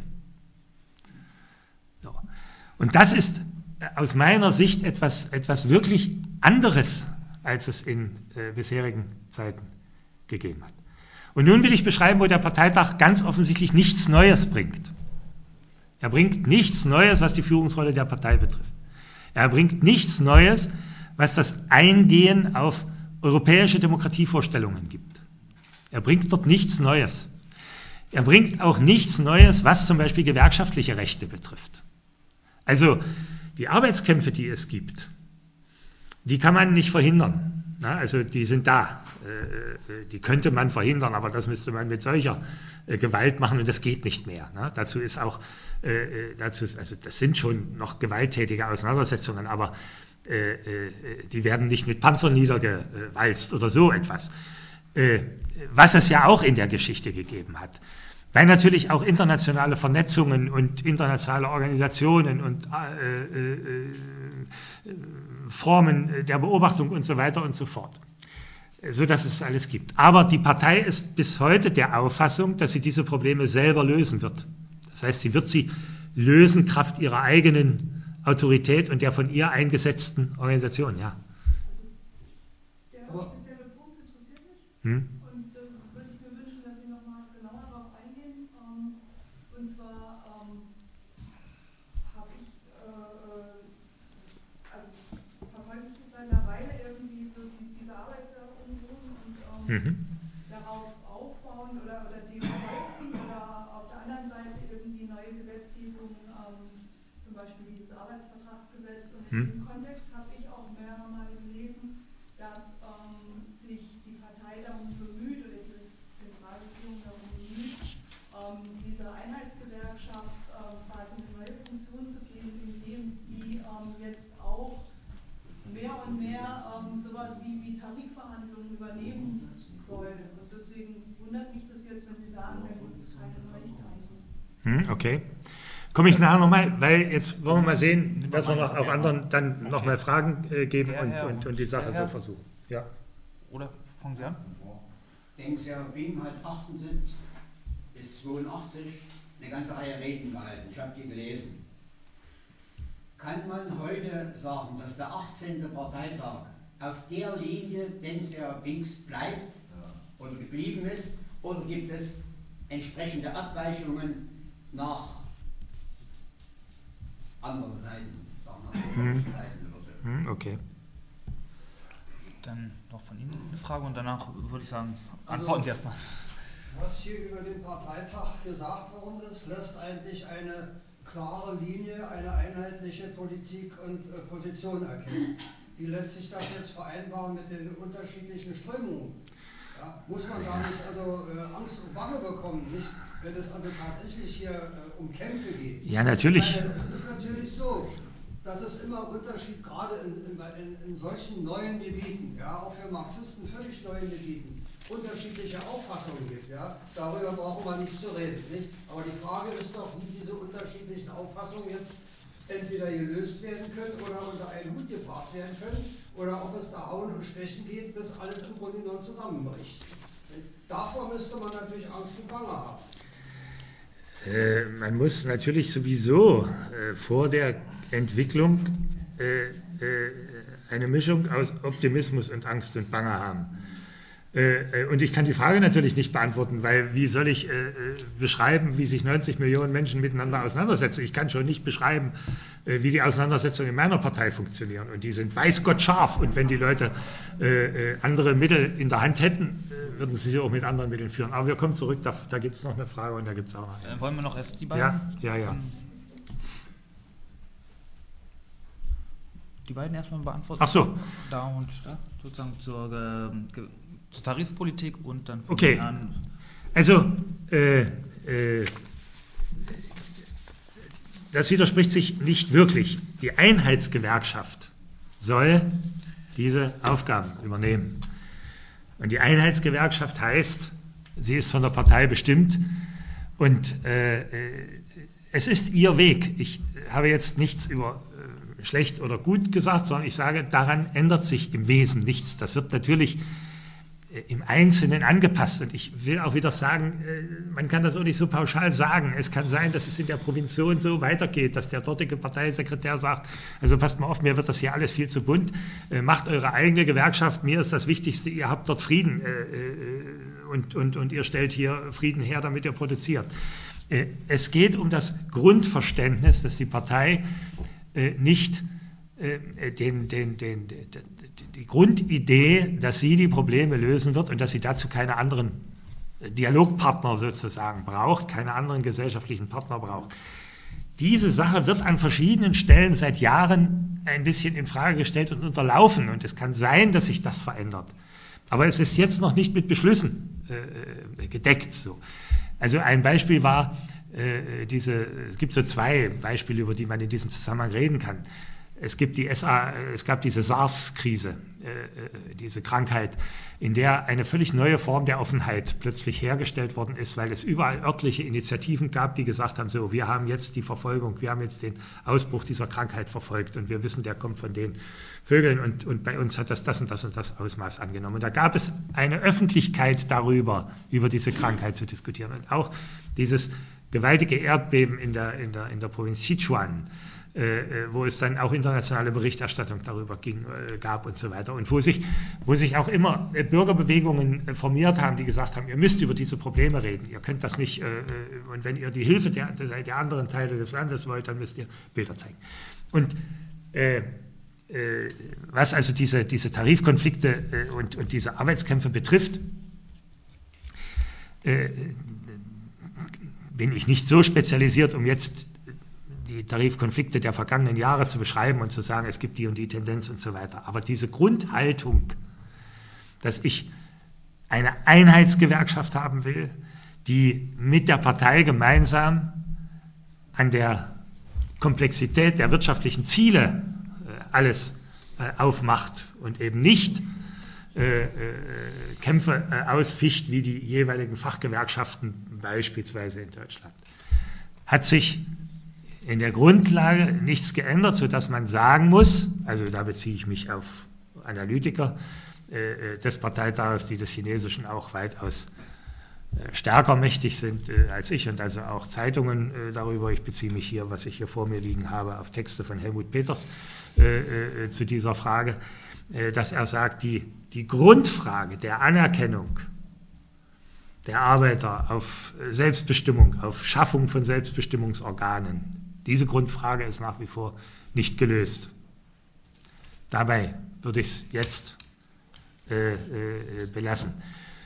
So. Und das ist aus meiner Sicht etwas wirklich anderes, als es in bisherigen Zeiten gegeben hat. Und nun will ich beschreiben, wo der Parteitag ganz offensichtlich nichts Neues bringt. Er bringt nichts Neues, was die Führungsrolle der Partei betrifft. Er bringt nichts Neues, was das Eingehen auf europäische Demokratievorstellungen gibt. Er bringt dort nichts Neues. Er bringt auch nichts Neues, was zum Beispiel gewerkschaftliche Rechte betrifft. Also die Arbeitskämpfe, die es gibt, die kann man nicht verhindern. Also die sind da. Die könnte man verhindern, aber das müsste man mit solcher Gewalt machen und das geht nicht mehr. Dazu ist auch, also das sind schon noch gewalttätige Auseinandersetzungen, aber die werden nicht mit Panzern niedergewalzt oder so etwas. Was es ja auch in der Geschichte gegeben hat. Weil natürlich auch internationale Vernetzungen und internationale Organisationen und Formen der Beobachtung und so weiter und so fort, so dass es alles gibt. Aber die Partei ist bis heute der Auffassung, dass sie diese Probleme selber lösen wird. Das heißt, sie wird sie lösen Kraft ihrer eigenen Autorität und der von ihr eingesetzten Organisation, ja. Der spezielle Punkt interessiert mich. Und würde ich mir wünschen, dass Sie nochmal genauer darauf eingehen. Und zwar habe ich, also verfolge ich seit einer Weile irgendwie so diese Arbeiterunion und darauf aufbauen oder die verfolgen oder auf der anderen Seite irgendwie neue Gesetzgebung, zum Beispiel dieses Arbeitsvertragsgesetz. Und in diesem Kontext habe ich auch mehrere Mal gelesen, dass sich die Partei darum bemüht oder die Zentralregierung darum bemüht, dieser Einheitsgewerkschaft quasi eine neue Funktion zu geben, indem die jetzt auch mehr und mehr sowas wie Tarifverhandlungen übernehmen soll. Und deswegen wundert mich das jetzt, wenn Sie sagen, da gibt es keine Neuigkeiten. Okay. Komme ich nachher nochmal, weil jetzt wollen wir mal sehen, dass wir noch auf anderen dann nochmal Fragen geben und die Sache so versuchen. Ja. Oder fangen Sie an? Deng Xiaoping hat 78 bis 82 eine ganze Reihe Reden gehalten. Ich habe die gelesen. Kann man heute sagen, dass der 18. Parteitag auf der Linie Deng Xiaopings bleibt oder geblieben ist? Oder gibt es entsprechende Abweichungen nach anderen Seiten, Seiten oder so? Okay. Dann noch von Ihnen eine Frage und danach würde ich sagen, antworten Sie erstmal. Was hier über den Parteitag gesagt worden ist, lässt eigentlich eine klare Linie, eine einheitliche Politik und Position erkennen. Wie lässt sich das jetzt vereinbaren mit den unterschiedlichen Strömungen? Ja, muss man da nicht Angst und Bange bekommen, nicht? Wenn es also tatsächlich hier um Kämpfe geht? Ja, natürlich. Weil es ist natürlich so, dass es immer Unterschied, gerade in solchen neuen Gebieten, ja, auch für Marxisten völlig neuen Gebieten, unterschiedliche Auffassungen gibt. Ja. Darüber brauchen wir nicht zu reden. Nicht? Aber die Frage ist doch, wie diese unterschiedlichen Auffassungen jetzt entweder gelöst werden können oder unter einen Hut gebracht werden können oder ob es da Hauen und Stechen geht, bis alles im Grunde genommen zusammenbricht. Davor müsste man natürlich Angst und Bange haben. Man muss natürlich sowieso vor der Entwicklung eine Mischung aus Optimismus und Angst und Bange haben. Und ich kann die Frage natürlich nicht beantworten, weil wie soll ich beschreiben, wie sich 90 Millionen Menschen miteinander auseinandersetzen? Ich kann schon nicht beschreiben, wie die Auseinandersetzungen in meiner Partei funktionieren. Und die sind weiß Gott scharf. Und wenn die Leute andere Mittel in der Hand hätten, würden sie sich auch mit anderen Mitteln führen. Aber wir kommen zurück, da gibt es noch eine Frage und da gibt es auch noch eine. Wollen wir noch erst die beiden? Ja. Die beiden erstmal beantworten? Ach so. Da und da, sozusagen zur Tarifpolitik und dann von Okay. an. Also, das widerspricht sich nicht wirklich. Die Einheitsgewerkschaft soll diese Aufgaben übernehmen. Und die Einheitsgewerkschaft heißt, sie ist von der Partei bestimmt und es ist ihr Weg. Ich habe jetzt nichts über schlecht oder gut gesagt, sondern ich sage, daran ändert sich im Wesen nichts. Das wird natürlich im Einzelnen angepasst. Und ich will auch wieder sagen, man kann das auch nicht so pauschal sagen. Es kann sein, dass es in der Provinzion so weitergeht, dass der dortige Parteisekretär sagt, also passt mal auf, mir wird das hier alles viel zu bunt, macht eure eigene Gewerkschaft, mir ist das Wichtigste, ihr habt dort Frieden und ihr stellt hier Frieden her, damit ihr produziert. Es geht um das Grundverständnis, dass die Partei nicht die Grundidee, dass sie die Probleme lösen wird und dass sie dazu keine anderen Dialogpartner sozusagen braucht, keine anderen gesellschaftlichen Partner braucht. Diese Sache wird an verschiedenen Stellen seit Jahren ein bisschen in Frage gestellt und unterlaufen und es kann sein, dass sich das verändert. Aber es ist jetzt noch nicht mit Beschlüssen gedeckt. So. Also ein Beispiel war, es gibt so zwei Beispiele, über die man in diesem Zusammenhang reden kann. Es gab diese SARS-Krise, diese Krankheit, in der eine völlig neue Form der Offenheit plötzlich hergestellt worden ist, weil es überall örtliche Initiativen gab, die gesagt haben, so, wir haben jetzt die Verfolgung, wir haben jetzt den Ausbruch dieser Krankheit verfolgt und wir wissen, der kommt von den Vögeln und bei uns hat das und das Ausmaß angenommen. Und da gab es eine Öffentlichkeit darüber, über diese Krankheit zu diskutieren. Und auch dieses gewaltige Erdbeben in der Provinz Sichuan, wo es dann auch internationale Berichterstattung darüber gab und so weiter. Und wo sich auch immer Bürgerbewegungen formiert haben, die gesagt haben, ihr müsst über diese Probleme reden, ihr könnt das nicht, und wenn ihr die Hilfe der anderen Teile des Landes wollt, dann müsst ihr Bilder zeigen. Und was also diese Tarifkonflikte und diese Arbeitskämpfe betrifft, bin ich nicht so spezialisiert, um jetzt die Tarifkonflikte der vergangenen Jahre zu beschreiben und zu sagen, es gibt die und die Tendenz und so weiter. Aber diese Grundhaltung, dass ich eine Einheitsgewerkschaft haben will, die mit der Partei gemeinsam an der Komplexität der wirtschaftlichen Ziele alles aufmacht und eben nicht Kämpfe ausficht wie die jeweiligen Fachgewerkschaften beispielsweise in Deutschland, hat sich in der Grundlage nichts geändert, sodass man sagen muss, also da beziehe ich mich auf Analytiker des Parteitages, die des Chinesischen auch weitaus stärker mächtig sind als ich und also auch Zeitungen darüber. Ich beziehe mich hier, was ich hier vor mir liegen habe, auf Texte von Helmut Peters zu dieser Frage, dass er sagt, die Grundfrage der Anerkennung der Arbeiter auf Selbstbestimmung, auf Schaffung von Selbstbestimmungsorganen, diese Grundfrage ist nach wie vor nicht gelöst. Dabei würde ich es jetzt belassen.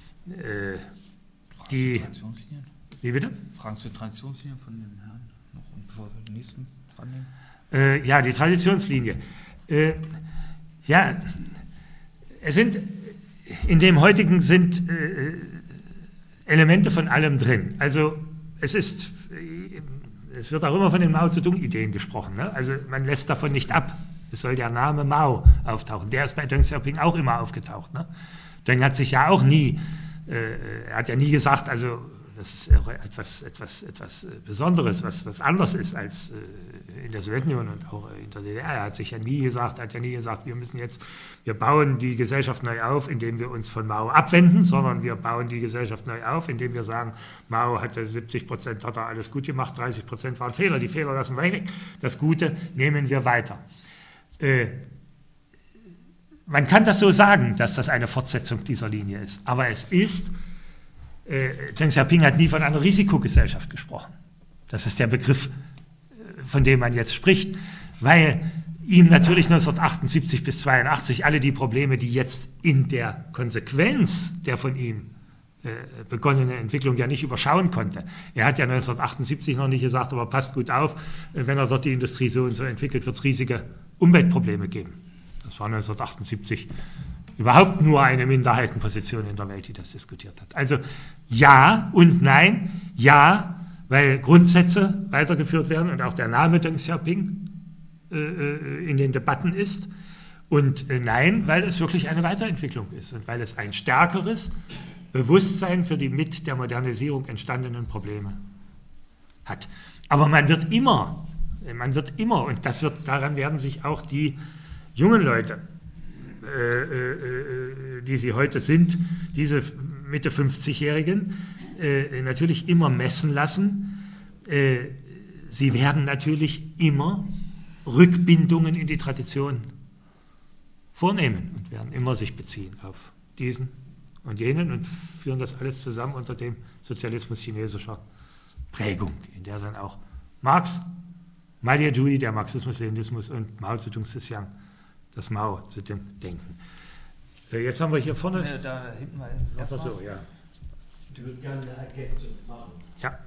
Wie bitte? Fragen zu den Traditionslinien von den Herren noch, und bevor wir den nächsten dran nehmen? Ja, die Traditionslinie. Ja, es sind in dem heutigen sind Elemente von allem drin. Also es wird auch immer von den Mao Zedong-Ideen gesprochen. Ne? Also man lässt davon nicht ab. Es soll der Name Mao auftauchen. Der ist bei Deng Xiaoping auch immer aufgetaucht. Ne? Deng hat sich ja auch nie, er hat ja nie gesagt, also das ist etwas Besonderes, was anders ist als in der Sowjetunion und auch in der DDR. Er hat nie gesagt, wir bauen die Gesellschaft neu auf, indem wir uns von Mao abwenden, sondern wir bauen die Gesellschaft neu auf, indem wir sagen, Mao hatte 70%, hat er alles gut gemacht, 30% waren Fehler, die Fehler lassen wir weg, das Gute nehmen wir weiter. Man kann das so sagen, dass das eine Fortsetzung dieser Linie ist, aber es ist, Deng Xiaoping hat nie von einer Risikogesellschaft gesprochen. Das ist der Begriff, von dem man jetzt spricht, weil ihm natürlich 1978 bis 1982 alle die Probleme, die jetzt in der Konsequenz der von ihm begonnene Entwicklung ja nicht überschauen konnte. Er hat ja 1978 noch nicht gesagt, aber passt gut auf, wenn er dort die Industrie so und so entwickelt, wird es riesige Umweltprobleme geben. Das war 1978 überhaupt nur eine Minderheitenposition in der Welt, die das diskutiert hat. Also ja und nein. Ja, weil Grundsätze weitergeführt werden und auch der Name Deng Xiaoping in den Debatten ist. Und nein, weil es wirklich eine Weiterentwicklung ist und weil es ein stärkeres Bewusstsein für die mit der Modernisierung entstandenen Probleme hat. Aber man wird immer, und daran werden sich auch die jungen Leute, die sie heute sind, diese Mitte 50-Jährigen, natürlich immer messen lassen. Sie werden natürlich immer Rückbindungen in die Tradition vornehmen und werden immer sich beziehen auf diesen und jenen und führen das alles zusammen unter dem Sozialismus chinesischer Prägung, in der dann auch Marx, Malia Jui, der Marxismus-Leninismus und Mao Zedong Zhejiang, das Mao Zedong-Denken. Jetzt haben wir hier vorne... Da hinten war jetzt erstmal. So, ja. Ich würde gerne eine Ergänzung machen. Ja.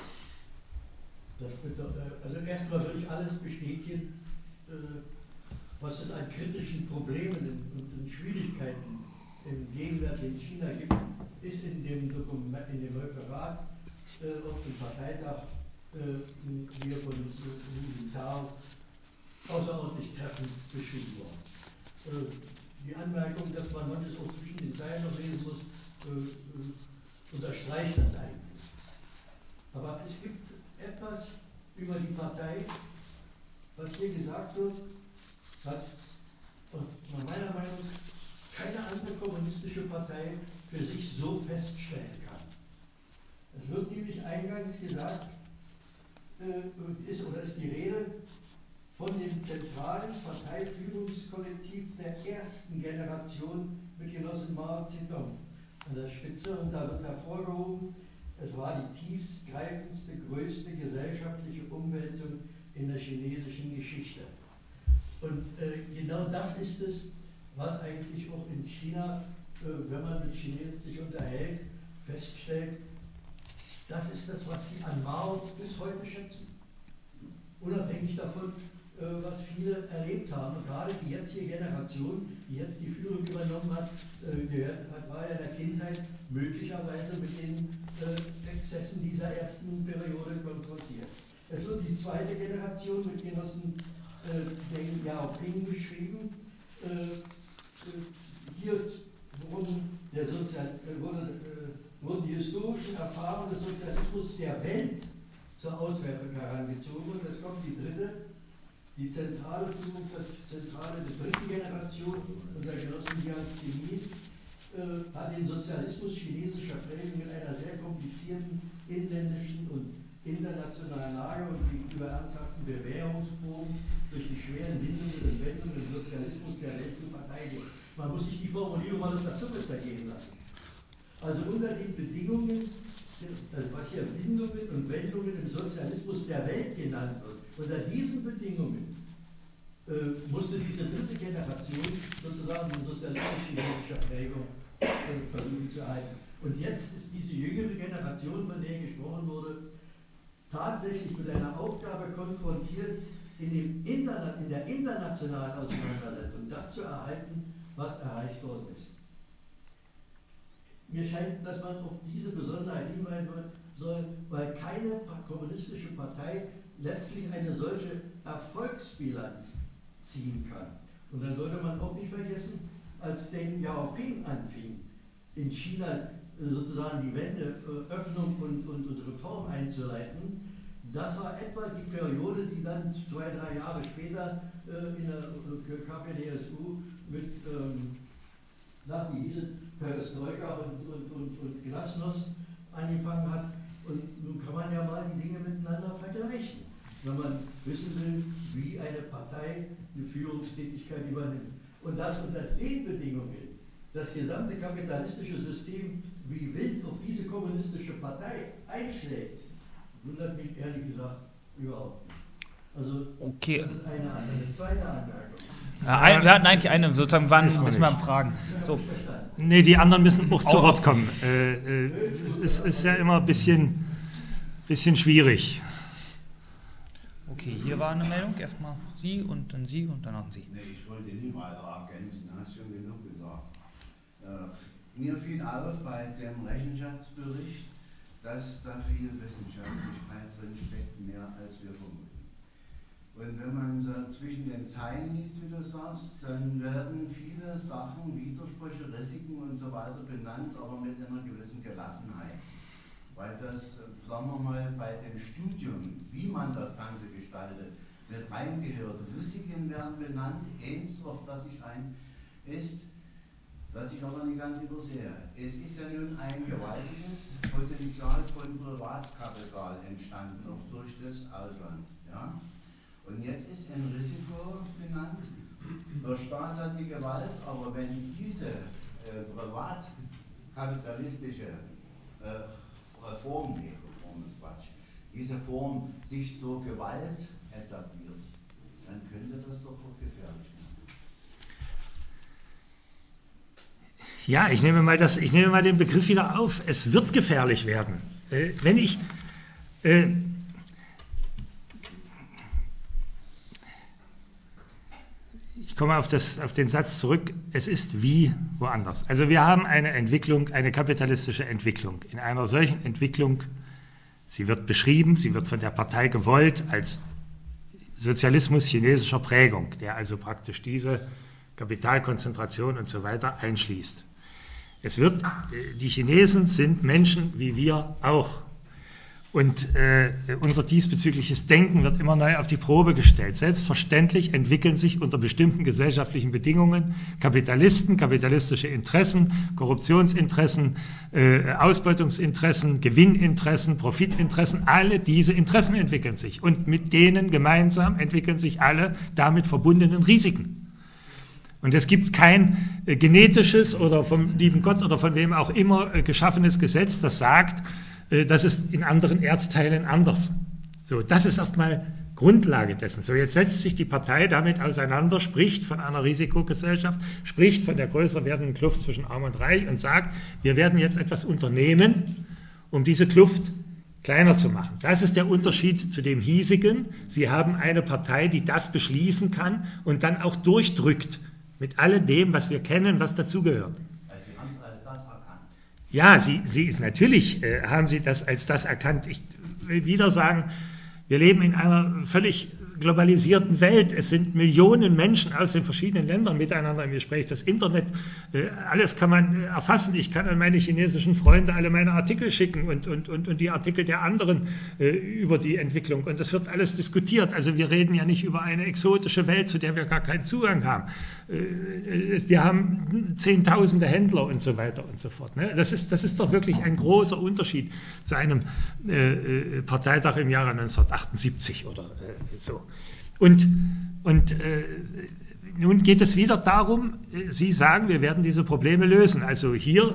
Also erstmal würde ich alles bestätigen, was es an kritischen Problemen und Schwierigkeiten im Gegenwart in China gibt, ist in dem Dokument, in dem Referat auf dem Parteitag hier von Hu Jintao außerordentlich treffend beschrieben worden. Die Anmerkung, dass man manches auch zwischen den Zeilen noch lesen muss, unterstreicht das eigentlich. Aber es gibt etwas über die Partei, was hier gesagt wird, was nach meiner Meinung keine andere kommunistische Partei für sich so feststellen kann. Es wird nämlich eingangs gesagt, ist die Rede von dem zentralen Parteiführungskollektiv der ersten Generation mit Genossen Mao Zedong an der Spitze, und da wird hervorgehoben, es war die tiefstgreifendste, größte gesellschaftliche Umwälzung in der chinesischen Geschichte. Und genau das ist es, was eigentlich auch in China, wenn man mit Chinesen sich unterhält, feststellt, das ist das, was sie an Mao bis heute schätzen. Unabhängig davon, was viele erlebt haben. Und gerade die jetzige Generation, die jetzt die Führung übernommen hat, war ja in der Kindheit möglicherweise mit den Exzessen dieser ersten Periode konfrontiert. Es wird die zweite Generation mit Genossen Deng Xiaoping beschrieben. Hier wurden die historischen Erfahrungen des Sozialismus der Welt zur Auswertung herangezogen. Und es kommt die dritte, die zentrale Führung, das Zentrale der dritten Generation, unser Genosse Jiang Zemin, hat den Sozialismus chinesischer Prägung in einer sehr komplizierten inländischen und internationalen Lage und gegenüber ernsthaften Bewährungsproben durch die schweren Bindungen und Wendungen im Sozialismus der Welt zu verteidigen. Man muss sich die Formulierung mal auf der Zunge zergehen lassen. Also unter den Bedingungen, also was hier Bindungen und Wendungen im Sozialismus der Welt genannt wird, unter diesen Bedingungen musste diese dritte Generation sozusagen den Sozialismus chinesischer Prägung versuchen zu erhalten. Und jetzt ist diese jüngere Generation, von der gesprochen wurde, tatsächlich mit einer Aufgabe konfrontiert, in der internationalen Auseinandersetzung das zu erhalten, was erreicht worden ist. Mir scheint, dass man auf diese Besonderheit hinweisen soll, weil keine kommunistische Partei letztlich eine solche Erfolgsbilanz ziehen kann. Und dann sollte man auch nicht vergessen, als Deng Xiaoping anfing, in China sozusagen die Wende, Öffnung und Reform einzuleiten, das war etwa die Periode, die dann 2-3 Jahre später in der KPDSU mit, wie hieß es, Perestroika und Glasnost angefangen hat. Und nun kann man ja mal die Dinge miteinander vergleichen, wenn man wissen will, wie eine Partei eine Führungstätigkeit übernimmt. Und dass unter den Bedingungen das gesamte kapitalistische System wie wild auf diese kommunistische Partei einschlägt, wundert mich ehrlich gesagt überhaupt nicht. Also, okay. Das ist eine zweite Anmerkung. Ja, wir hatten eigentlich eine, sozusagen, wann müssen wir fragen. So. Nee, die anderen müssen auch zu Wort kommen. Es ist ja immer ein bisschen schwierig. Okay, hier war eine Meldung. Erstmal Sie und dann Sie und dann noch Sie. Nee, ich wollte nicht weiter ergänzen, hast schon genug gesagt. Mir fiel auf bei dem Rechenschaftsbericht, dass da viel Wissenschaftlichkeit drinsteckt, mehr als wir vermuten. Und wenn man so zwischen den Zeilen liest, wie du sagst, dann werden viele Sachen, Widersprüche, Risiken und so weiter benannt, aber mit einer gewissen Gelassenheit. Weil das, sagen wir mal, bei dem Studium, wie man das Ganze gestaltet, mit reingehört. Risiken werden benannt, eins, auf das ich ein, ist, was ich aber nicht ganz übersehe. Es ist ja nun ein gewaltiges Potenzial von Privatkapital entstanden, auch durch das Ausland. Ja? Und jetzt ist ein Risiko benannt. Der Staat hat die Gewalt, aber wenn diese privatkapitalistische Reform ist Quatsch, diese Form sich zur Gewalt etabliert, dann könnte das doch auch gefährlich werden. Ja, ich nehme mal den Begriff wieder auf. Es wird gefährlich werden. Wenn ich komme auf den Satz zurück, es ist wie woanders. Also wir haben eine Entwicklung, eine kapitalistische Entwicklung. In einer solchen Entwicklung, sie wird beschrieben, sie wird von der Partei gewollt als Sozialismus chinesischer Prägung, der also praktisch diese Kapitalkonzentration und so weiter einschließt. Die Chinesen sind Menschen wie wir auch. Und unser diesbezügliches Denken wird immer neu auf die Probe gestellt. Selbstverständlich entwickeln sich unter bestimmten gesellschaftlichen Bedingungen Kapitalisten, kapitalistische Interessen, Korruptionsinteressen, Ausbeutungsinteressen, Gewinninteressen, Profitinteressen. Alle diese Interessen entwickeln sich. Und mit denen gemeinsam entwickeln sich alle damit verbundenen Risiken. Und es gibt kein genetisches oder vom lieben Gott oder von wem auch immer geschaffenes Gesetz, das sagt, das ist in anderen Erdteilen anders. So, das ist erstmal Grundlage dessen. So, jetzt setzt sich die Partei damit auseinander, spricht von einer Risikogesellschaft, spricht von der größer werdenden Kluft zwischen Arm und Reich und sagt, wir werden jetzt etwas unternehmen, um diese Kluft kleiner zu machen. Das ist der Unterschied zu dem hiesigen. Sie haben eine Partei, die das beschließen kann und dann auch durchdrückt mit alledem, was wir kennen, was dazugehört. Sie haben es als das erkannt. Ja, natürlich haben Sie das als das erkannt. Ich will wieder sagen, wir leben in einer völlig globalisierten Welt. Es sind Millionen Menschen aus den verschiedenen Ländern miteinander im Gespräch. Das Internet, alles kann man erfassen. Ich kann an meine chinesischen Freunde alle meine Artikel schicken und die Artikel der anderen über die Entwicklung. Und das wird alles diskutiert. Also wir reden ja nicht über eine exotische Welt, zu der wir gar keinen Zugang haben. Wir haben Zehntausende Händler und so weiter und so fort. Das ist doch wirklich ein großer Unterschied zu einem Parteitag im Jahre 1978 oder so. Und nun geht es wieder darum, Sie sagen, wir werden diese Probleme lösen. Also hier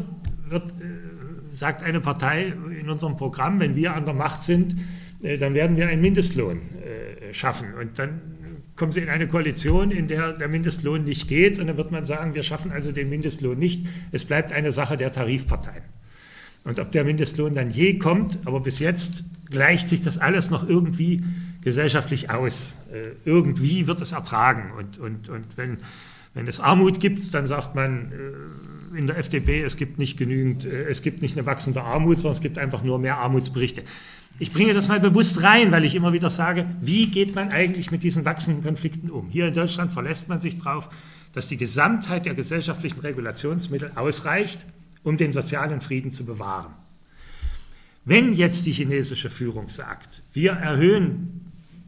sagt eine Partei in unserem Programm, wenn wir an der Macht sind, dann werden wir einen Mindestlohn schaffen. Und dann kommen Sie in eine Koalition, in der der Mindestlohn nicht geht, und dann wird man sagen, wir schaffen also den Mindestlohn nicht. Es bleibt eine Sache der Tarifparteien. Und ob der Mindestlohn dann je kommt, aber bis jetzt gleicht sich das alles noch irgendwie gesellschaftlich aus. Irgendwie wird es ertragen. Und wenn es Armut gibt, dann sagt man in der FDP, es gibt nicht eine wachsende Armut, sondern es gibt einfach nur mehr Armutsberichte. Ich bringe das mal bewusst rein, weil ich immer wieder sage, wie geht man eigentlich mit diesen wachsenden Konflikten um? Hier in Deutschland verlässt man sich darauf, dass die Gesamtheit der gesellschaftlichen Regulationsmittel ausreicht, um den sozialen Frieden zu bewahren. Wenn jetzt die chinesische Führung sagt, wir erhöhen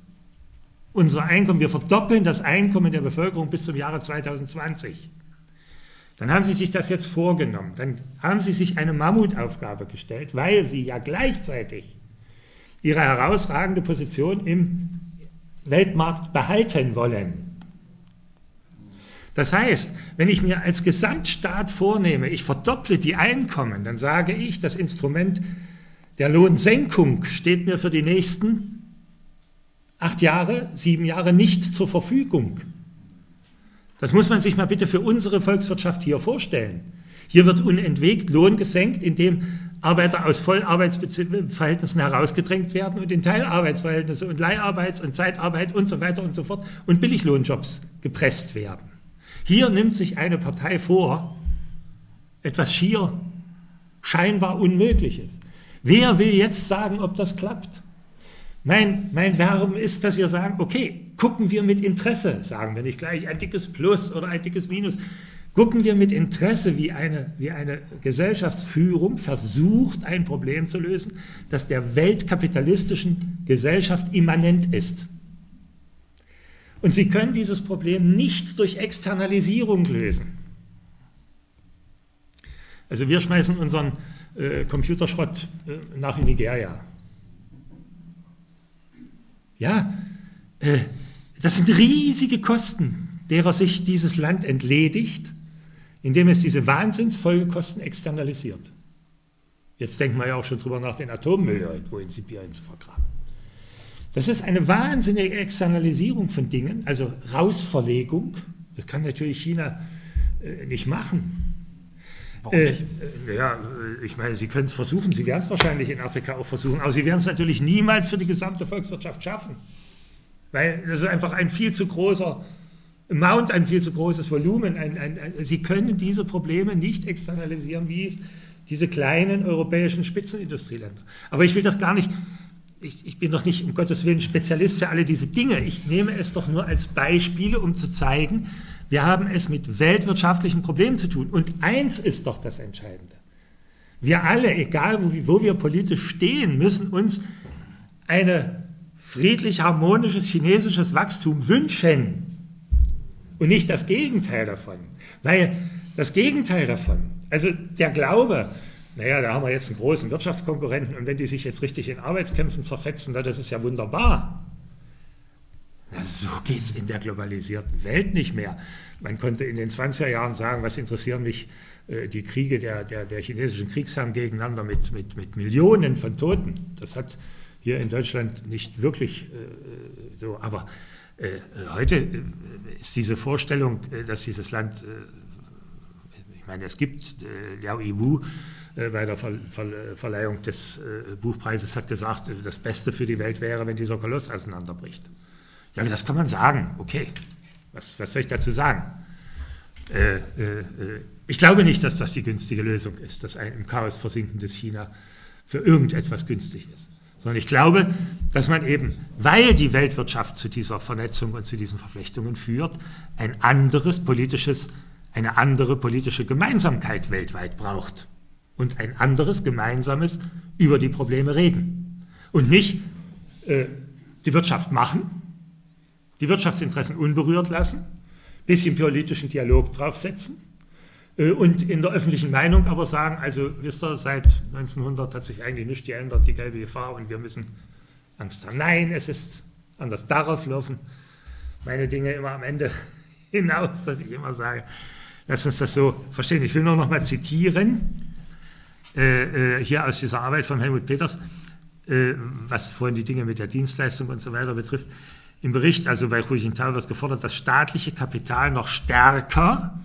unser Einkommen, wir verdoppeln das Einkommen der Bevölkerung bis zum Jahre 2020, dann haben sie sich das jetzt vorgenommen, dann haben sie sich eine Mammutaufgabe gestellt, weil sie ja gleichzeitig ihre herausragende Position im Weltmarkt behalten wollen. Das heißt, wenn ich mir als Gesamtstaat vornehme, ich verdopple die Einkommen, dann sage ich, das Instrument der Lohnsenkung steht mir für die nächsten 8 Jahre, 7 Jahre nicht zur Verfügung. Das muss man sich mal bitte für unsere Volkswirtschaft hier vorstellen. Hier wird unentwegt Lohn gesenkt, indem Arbeiter aus Vollarbeitsverhältnissen herausgedrängt werden und in Teilarbeitsverhältnisse und Leiharbeits- und Zeitarbeit und so weiter und so fort und Billiglohnjobs gepresst werden. Hier nimmt sich eine Partei vor, etwas schier scheinbar Unmögliches. Wer will jetzt sagen, ob das klappt? Mein Werben ist, dass wir sagen, okay, gucken wir mit Interesse, sagen wir nicht gleich ein dickes Plus oder ein dickes Minus, gucken wir mit Interesse, wie eine Gesellschaftsführung versucht, ein Problem zu lösen, das der weltkapitalistischen Gesellschaft immanent ist. Und Sie können dieses Problem nicht durch Externalisierung lösen. Also wir schmeißen unseren Computerschrott nach Nigeria. Ja, das sind riesige Kosten, derer sich dieses Land entledigt, indem es diese Wahnsinnsfolgekosten externalisiert. Jetzt denkt man ja auch schon drüber nach, den Atommüll irgendwo in Sibirien zu vergraben. Das ist eine wahnsinnige Externalisierung von Dingen, also Rausverlegung. Das kann natürlich China nicht machen. Warum nicht? Ich meine, Sie können es versuchen, Sie werden es wahrscheinlich in Afrika auch versuchen, aber Sie werden es natürlich niemals für die gesamte Volkswirtschaft schaffen. Weil das ist einfach ein viel zu großer Amount, ein viel zu großes Volumen. Sie können diese Probleme nicht externalisieren, wie es diese kleinen europäischen Spitzenindustrieländer. Aber ich will das gar nicht, ich bin doch nicht, um Gottes Willen, Spezialist für alle diese Dinge. Ich nehme es doch nur als Beispiele, um zu zeigen, wir haben es mit weltwirtschaftlichen Problemen zu tun. Und eins ist doch das Entscheidende. Wir alle, egal wo wir politisch stehen, müssen uns ein friedlich harmonisches chinesisches Wachstum wünschen und nicht das Gegenteil davon. Weil das Gegenteil davon, also der Glaube, naja, da haben wir jetzt einen großen Wirtschaftskonkurrenten und wenn die sich jetzt richtig in Arbeitskämpfen zerfetzen, das ist ja wunderbar. So geht es in der globalisierten Welt nicht mehr. Man konnte in den 20er Jahren sagen, was interessieren mich die Kriege der chinesischen Kriegsherren gegeneinander mit Millionen von Toten. Das hat hier in Deutschland nicht wirklich so. Aber heute ist diese Vorstellung, dass dieses Land, ich meine, es gibt Liao Yiwu bei der Verleihung des Buchpreises hat gesagt, das Beste für die Welt wäre, wenn dieser Koloss auseinanderbricht. Ja, das kann man sagen. Okay, was soll ich dazu sagen? Ich glaube nicht, dass das die günstige Lösung ist, dass ein im Chaos versinkendes China für irgendetwas günstig ist. Sondern ich glaube, dass man eben, weil die Weltwirtschaft zu dieser Vernetzung und zu diesen Verflechtungen führt, eine andere politische Gemeinsamkeit weltweit braucht und ein anderes gemeinsames über die Probleme reden. Und nicht die Wirtschaft machen, die Wirtschaftsinteressen unberührt lassen, bisschen politischen Dialog draufsetzen und in der öffentlichen Meinung aber sagen, also wisst ihr, seit 1900 hat sich eigentlich nichts geändert, die gelbe Gefahr und wir müssen Angst haben. Nein, es ist anders. Darauf laufen meine Dinge immer am Ende hinaus, dass ich immer sage, lass uns das so verstehen. Ich will nur noch mal zitieren, hier aus dieser Arbeit von Helmut Peters, was vorhin die Dinge mit der Dienstleistung und so weiter betrifft. Im Bericht, also bei Hu Jintao, wird gefordert, das staatliche Kapital noch stärker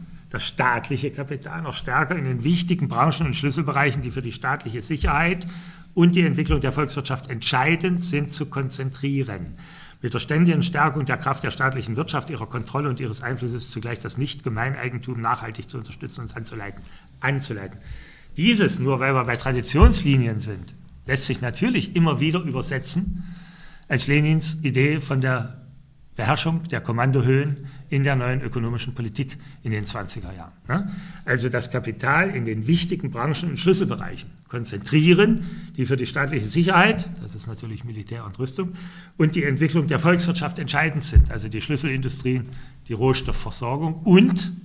in den wichtigen Branchen und Schlüsselbereichen, die für die staatliche Sicherheit und die Entwicklung der Volkswirtschaft entscheidend sind, zu konzentrieren. Mit der ständigen Stärkung der Kraft der staatlichen Wirtschaft, ihrer Kontrolle und ihres Einflusses zugleich das Nicht-Gemeineigentum nachhaltig zu unterstützen und anzuleiten. Dieses, nur weil wir bei Traditionslinien sind, lässt sich natürlich immer wieder übersetzen als Lenins Idee von der Beherrschung der Kommandohöhen in der neuen ökonomischen Politik in den 20er Jahren. Also das Kapital in den wichtigen Branchen und Schlüsselbereichen konzentrieren, die für die staatliche Sicherheit, das ist natürlich Militär und Rüstung, und die Entwicklung der Volkswirtschaft entscheidend sind, also die Schlüsselindustrien, die Rohstoffversorgung und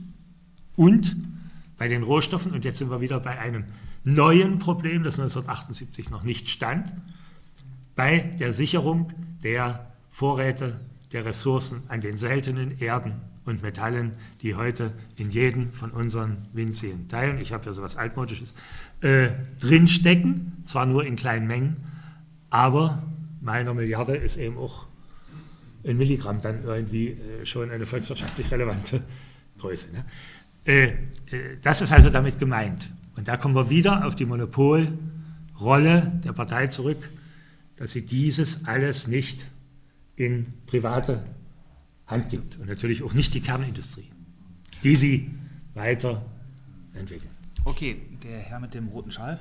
bei den Rohstoffen, und jetzt sind wir wieder bei einem neuen Problem, das 1978 noch nicht stand, bei der Sicherung der Vorräte der Ressourcen an den seltenen Erden und Metallen, die heute in jedem von unseren winzigen Teilen, ich habe ja sowas Altmodisches, drinstecken, zwar nur in kleinen Mengen, aber mal eine Milliarde ist eben auch ein Milligramm dann irgendwie schon eine volkswirtschaftlich relevante Größe. Ne? Das ist also damit gemeint. Und da kommen wir wieder auf die Monopolrolle der Partei zurück, dass sie dieses alles nicht in private Hand gibt und natürlich auch nicht die Kernindustrie, die sie weiterentwickeln. Okay, der Herr mit dem roten Schal.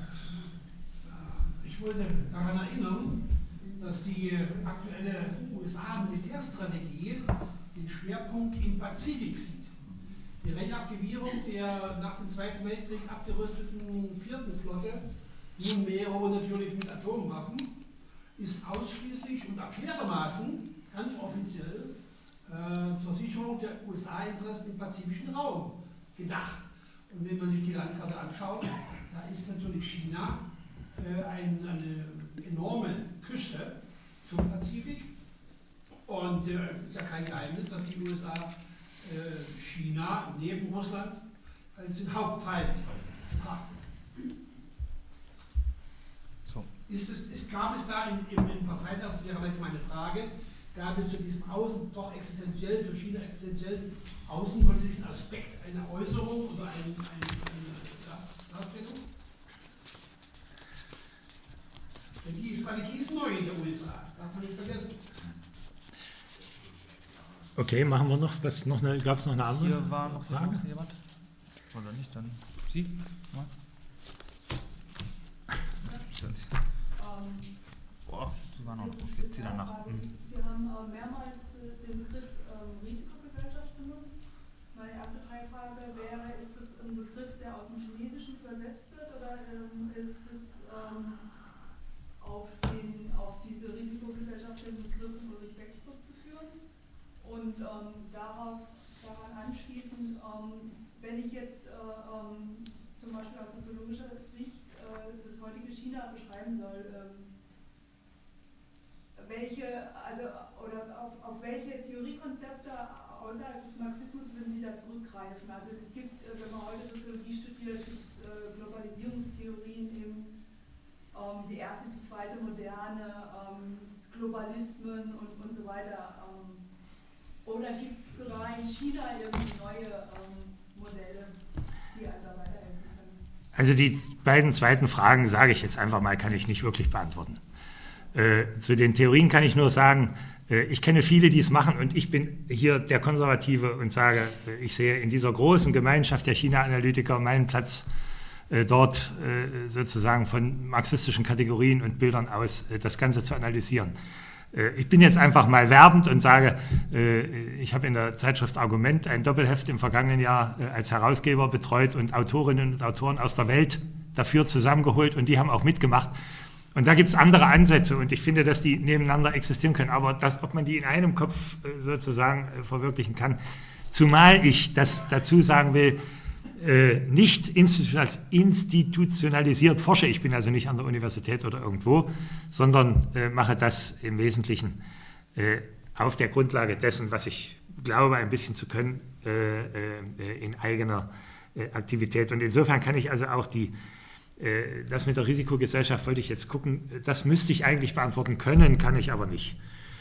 Ich wollte daran erinnern, dass die aktuelle USA-Militärstrategie den Schwerpunkt im Pazifik sieht. Die Reaktivierung der nach dem Zweiten Weltkrieg abgerüsteten 4. Flotte, nunmehr natürlich mit Atomwaffen, ist ausschließlich und erklärtermaßen, ganz offiziell, zur Sicherung der USA-Interessen im pazifischen Raum gedacht. Und wenn man sich die Landkarte anschaut, da ist natürlich China eine enorme Küste zum Pazifik. Und es ist ja kein Geheimnis, dass die USA China neben Russland als den Hauptfeind betrachtet. So. Gab es da im Parteitag, das wäre jetzt meine Frage, gab es zu diesem doch existenziell, für China existenziellen außenpolitischen Aspekt eine Äußerung oder eine Darstellung? Denn die Strategie ist neu in der USA, darf man nicht vergessen. Okay, machen wir noch was? Gab es noch eine andere Hier war noch Frage? Jemand? Oder nicht? Dann Sie? Ja. Boah, Sie waren noch. Okay, zieh dann nach. Sie haben mehrmals den Begriff Risikogesellschaft benutzt. Meine erste Teilfrage wäre, ist das ein Begriff, der aus dem Chinesischen übersetzt wird, oder ist es auf diese Risikogesellschaft den Begriff Ulrich Becks zurückzuführen? Und daran anschließend, wenn ich jetzt zum Beispiel aus soziologischer Sicht das heutige China beschreiben soll, auf welche Theoriekonzepte außerhalb des Marxismus würden Sie da zurückgreifen? Also wenn man heute Soziologie studiert, gibt es Globalisierungstheorien die erste, die zweite Moderne, Globalismen und so weiter. Oder gibt es sogar in China irgendwie neue Modelle, die einem da weiterhelfen können? Also die beiden zweiten Fragen, sage ich jetzt einfach mal, kann ich nicht wirklich beantworten. Zu den Theorien kann ich nur sagen, ich kenne viele, die es machen, und ich bin hier der Konservative und sage, ich sehe in dieser großen Gemeinschaft der China-Analytiker meinen Platz dort sozusagen von marxistischen Kategorien und Bildern aus das Ganze zu analysieren. Ich bin jetzt einfach mal werbend und sage, ich habe in der Zeitschrift Argument ein Doppelheft im vergangenen Jahr als Herausgeber betreut und Autorinnen und Autoren aus der Welt dafür zusammengeholt und die haben auch mitgemacht. Und da gibt es andere Ansätze und ich finde, dass die nebeneinander existieren können, aber das, ob man die in einem Kopf sozusagen verwirklichen kann, zumal ich das dazu sagen will, nicht institutionalisiert forsche, ich bin also nicht an der Universität oder irgendwo, sondern mache das im Wesentlichen auf der Grundlage dessen, was ich glaube, ein bisschen zu können in eigener Aktivität. Und insofern kann ich also auch das mit der Risikogesellschaft wollte ich jetzt gucken, das müsste ich eigentlich beantworten können, kann ich aber nicht.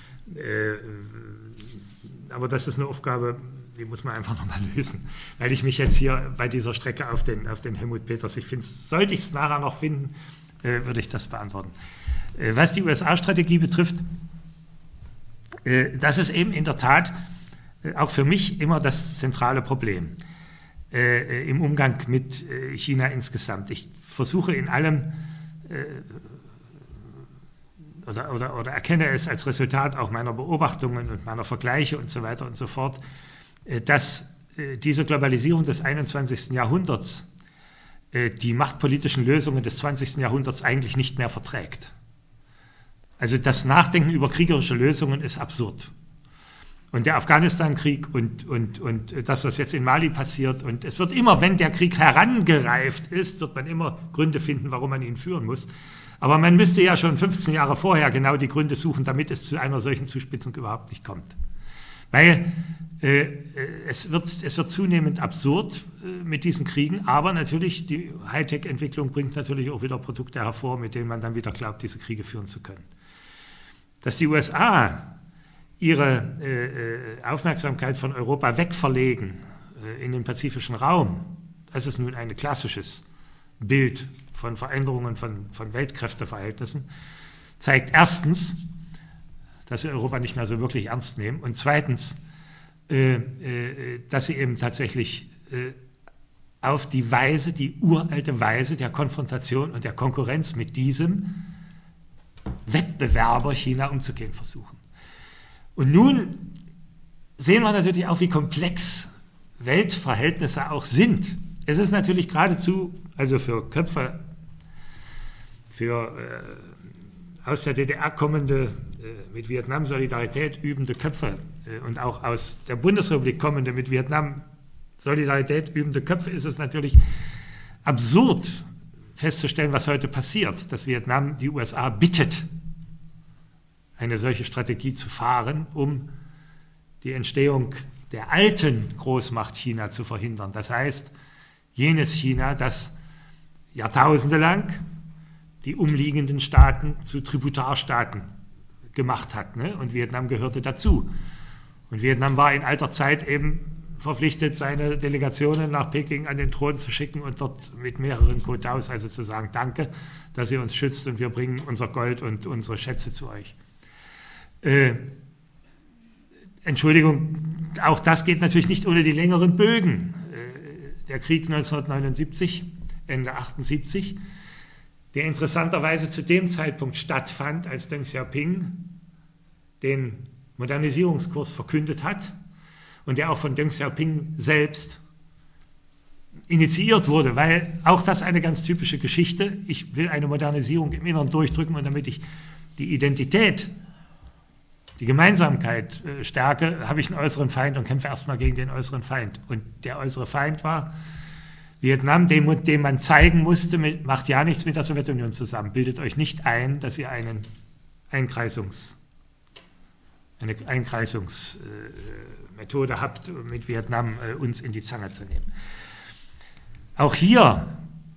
Aber das ist eine Aufgabe, die muss man einfach nochmal lösen, weil ich mich jetzt hier bei dieser Strecke auf den Helmut Peters, ich finde, sollte ich es nachher noch finden, würde ich das beantworten. Was die USA-Strategie betrifft, das ist eben in der Tat auch für mich immer das zentrale Problem im Umgang mit China insgesamt. Ich versuche in allem oder erkenne es als Resultat auch meiner Beobachtungen und meiner Vergleiche und so weiter und so fort, dass diese Globalisierung des 21. Jahrhunderts die machtpolitischen Lösungen des 20. Jahrhunderts eigentlich nicht mehr verträgt. Also das Nachdenken über kriegerische Lösungen ist absurd. Und der Afghanistan-Krieg und das, was jetzt in Mali passiert, und es wird immer, wenn der Krieg herangereift ist, wird man immer Gründe finden, warum man ihn führen muss. Aber man müsste ja schon 15 Jahre vorher genau die Gründe suchen, damit es zu einer solchen Zuspitzung überhaupt nicht kommt. Weil es wird zunehmend absurd mit diesen Kriegen, aber natürlich die Hightech-Entwicklung bringt natürlich auch wieder Produkte hervor, mit denen man dann wieder glaubt, diese Kriege führen zu können. Dass die USA ihre Aufmerksamkeit von Europa wegverlegen in den pazifischen Raum, das ist nun ein klassisches Bild von Veränderungen von Weltkräfteverhältnissen, zeigt erstens, dass sie Europa nicht mehr so wirklich ernst nehmen und zweitens, dass sie eben tatsächlich auf die Weise, die uralte Weise der Konfrontation und der Konkurrenz mit diesem Wettbewerber China umzugehen versuchen. Und nun sehen wir natürlich auch, wie komplex Weltverhältnisse auch sind. Es ist natürlich geradezu, also für Köpfe, für aus der DDR kommende, mit Vietnam Solidarität übende Köpfe und auch aus der Bundesrepublik kommende, mit Vietnam Solidarität übende Köpfe, ist es natürlich absurd festzustellen, was heute passiert, dass Vietnam die USA bittet, eine solche Strategie zu fahren, um die Entstehung der alten Großmacht China zu verhindern. Das heißt, jenes China, das Jahrtausende lang die umliegenden Staaten zu Tributarstaaten gemacht hat. Ne? Und Vietnam gehörte dazu. Und Vietnam war in alter Zeit eben verpflichtet, seine Delegationen nach Peking an den Thron zu schicken und dort mit mehreren Kotaus, also zu sagen, danke, dass ihr uns schützt und wir bringen unser Gold und unsere Schätze zu euch. Entschuldigung, auch das geht natürlich nicht ohne die längeren Bögen. Der Krieg 1979, Ende 78, der interessanterweise zu dem Zeitpunkt stattfand, als Deng Xiaoping den Modernisierungskurs verkündet hat und der auch von Deng Xiaoping selbst initiiert wurde, weil auch das eine ganz typische Geschichte, ich will eine Modernisierung im Inneren durchdrücken und damit ich die Identität, die Gemeinsamkeit stärke, habe ich einen äußeren Feind und kämpfe erstmal gegen den äußeren Feind. Und der äußere Feind war Vietnam, dem man zeigen musste, macht ja nichts mit der Sowjetunion zusammen. Bildet euch nicht ein, dass ihr eine Einkreisungsmethode habt, mit Vietnam uns in die Zange zu nehmen. Auch hier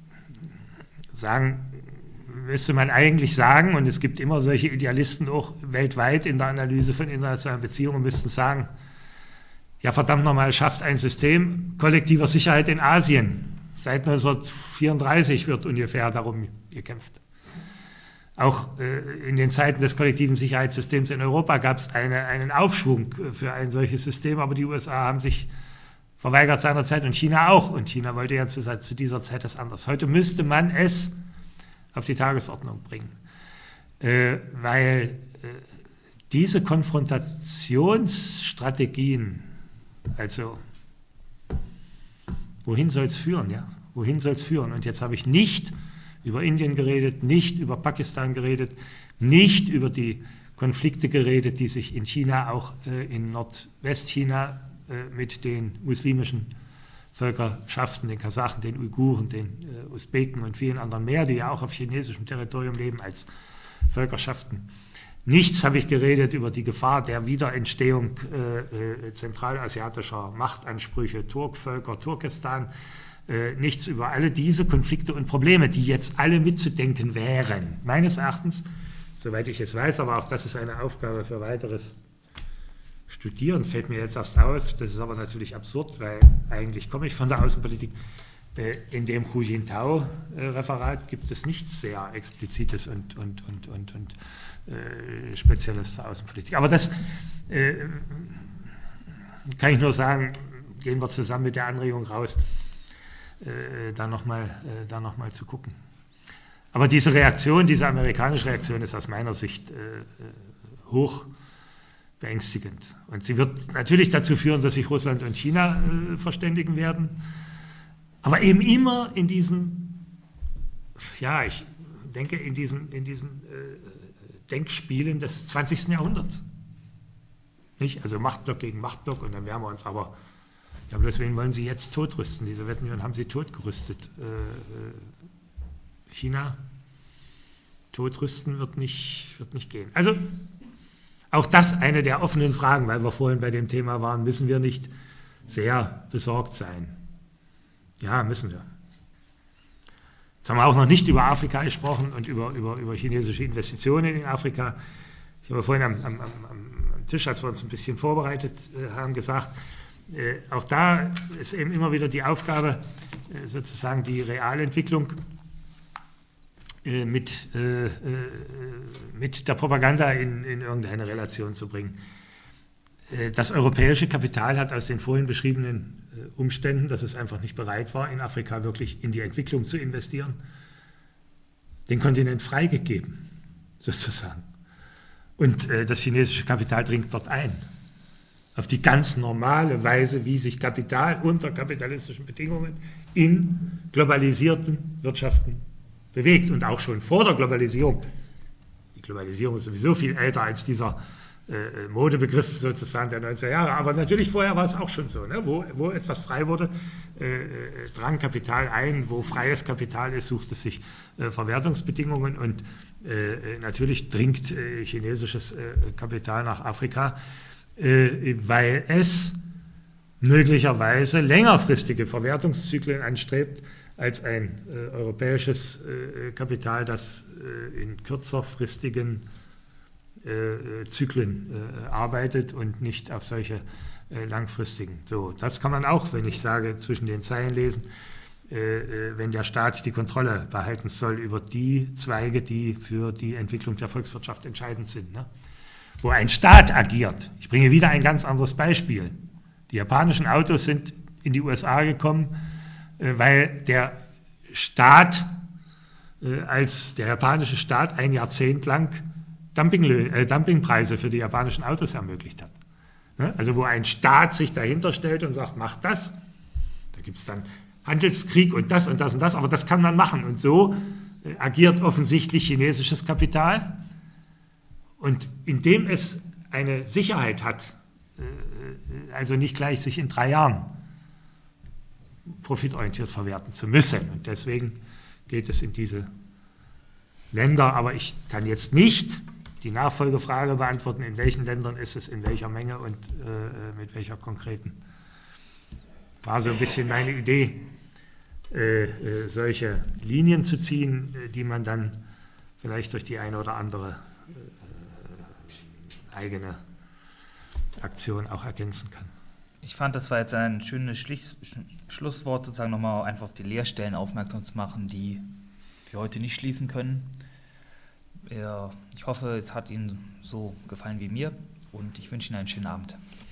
müsste man eigentlich sagen, und es gibt immer solche Idealisten auch weltweit in der Analyse von internationalen Beziehungen, müssten sagen, ja verdammt nochmal, schafft ein System kollektiver Sicherheit in Asien. Seit 1934 wird ungefähr darum gekämpft. Auch in den Zeiten des kollektiven Sicherheitssystems in Europa gab es einen Aufschwung für ein solches System, aber die USA haben sich verweigert seinerzeit und China auch. Und China wollte ja zu dieser Zeit das anders. Heute müsste man es auf die Tagesordnung bringen, weil diese Konfrontationsstrategien, also wohin soll es führen, ja? Wohin soll es führen? Und jetzt habe ich nicht über Indien geredet, nicht über Pakistan geredet, nicht über die Konflikte geredet, die sich in China, auch in Nordwestchina mit den muslimischen Völkerschaften, den Kasachen, den Uiguren, den Usbeken und vielen anderen mehr, die ja auch auf chinesischem Territorium leben als Völkerschaften. Nichts habe ich geredet über die Gefahr der Wiederentstehung zentralasiatischer Machtansprüche, Turkvölker, Turkestan. Nichts über alle diese Konflikte und Probleme, die jetzt alle mitzudenken wären. Meines Erachtens, soweit ich es weiß, aber auch das ist eine Aufgabe für weiteres Studieren, fällt mir jetzt erst auf. Das ist aber natürlich absurd, weil eigentlich komme ich von der Außenpolitik. In dem Hu Jintao-Referat gibt es nichts sehr Explizites und Spezielles zur Außenpolitik. Aber das kann ich nur sagen, gehen wir zusammen mit der Anregung raus, da nochmal zu gucken. Aber diese Reaktion, diese amerikanische Reaktion ist aus meiner Sicht hoch beängstigend. Und sie wird natürlich dazu führen, dass sich Russland und China verständigen werden. Aber eben immer in diesen, ja, ich denke, in diesen Denkspielen des 20. Jahrhunderts. Nicht? Also Machtblock gegen Machtblock und dann werden wir uns aber, ja, bloß wen wollen sie jetzt totrüsten? Die Sowjetunion haben sie totgerüstet. China totrüsten wird nicht gehen. Also auch das eine der offenen Fragen, weil wir vorhin bei dem Thema waren, müssen wir nicht sehr besorgt sein. Ja, müssen wir. Jetzt haben wir auch noch nicht über Afrika gesprochen und über chinesische Investitionen in Afrika. Ich habe vorhin am Tisch, als wir uns ein bisschen vorbereitet haben, gesagt, auch da ist eben immer wieder die Aufgabe, sozusagen die Realentwicklung mit der Propaganda in irgendeine Relation zu bringen. Das europäische Kapital hat aus den vorhin beschriebenen Umständen, dass es einfach nicht bereit war, in Afrika wirklich in die Entwicklung zu investieren, den Kontinent freigegeben, sozusagen. Und das chinesische Kapital dringt dort ein. Auf die ganz normale Weise, wie sich Kapital unter kapitalistischen Bedingungen in globalisierten Wirtschaften bewegt. Und auch schon vor der Globalisierung. Die Globalisierung ist sowieso viel älter als dieser Modebegriff sozusagen der 90er Jahre. Aber natürlich vorher war es auch schon so. Ne? Wo etwas frei wurde, drang Kapital ein. Wo freies Kapital ist, sucht es sich Verwertungsbedingungen. Und natürlich dringt chinesisches Kapital nach Afrika, weil es möglicherweise längerfristige Verwertungszyklen anstrebt, als ein europäisches Kapital, das in kürzerfristigen Zyklen arbeitet und nicht auf solche langfristigen. So, das kann man auch, wenn ich sage, zwischen den Zeilen lesen, wenn der Staat die Kontrolle behalten soll über die Zweige, die für die Entwicklung der Volkswirtschaft entscheidend sind. Ne? Wo ein Staat agiert. Ich bringe wieder ein ganz anderes Beispiel. Die japanischen Autos sind in die USA gekommen, weil der Staat, als der japanische Staat ein Jahrzehnt lang Dumpingpreise für die japanischen Autos ermöglicht hat. Also wo ein Staat sich dahinter stellt und sagt, macht das, da gibt es dann Handelskrieg und das und das und das, aber das kann man machen. Und so agiert offensichtlich chinesisches Kapital. Und indem es eine Sicherheit hat, also nicht gleich sich in 3 Jahren profitorientiert verwerten zu müssen. Und deswegen geht es in diese Länder. Aber ich kann jetzt nicht die Nachfolgefrage beantworten, in welchen Ländern ist es, in welcher Menge und mit welcher konkreten. War so ein bisschen meine Idee, solche Linien zu ziehen, die man dann vielleicht durch die eine oder andere eigene Aktion auch ergänzen kann. Ich fand, das war jetzt ein schönes Schlusswort, sozusagen nochmal einfach auf die Leerstellen aufmerksam zu machen, die wir heute nicht schließen können. Ich hoffe, es hat Ihnen so gefallen wie mir und ich wünsche Ihnen einen schönen Abend.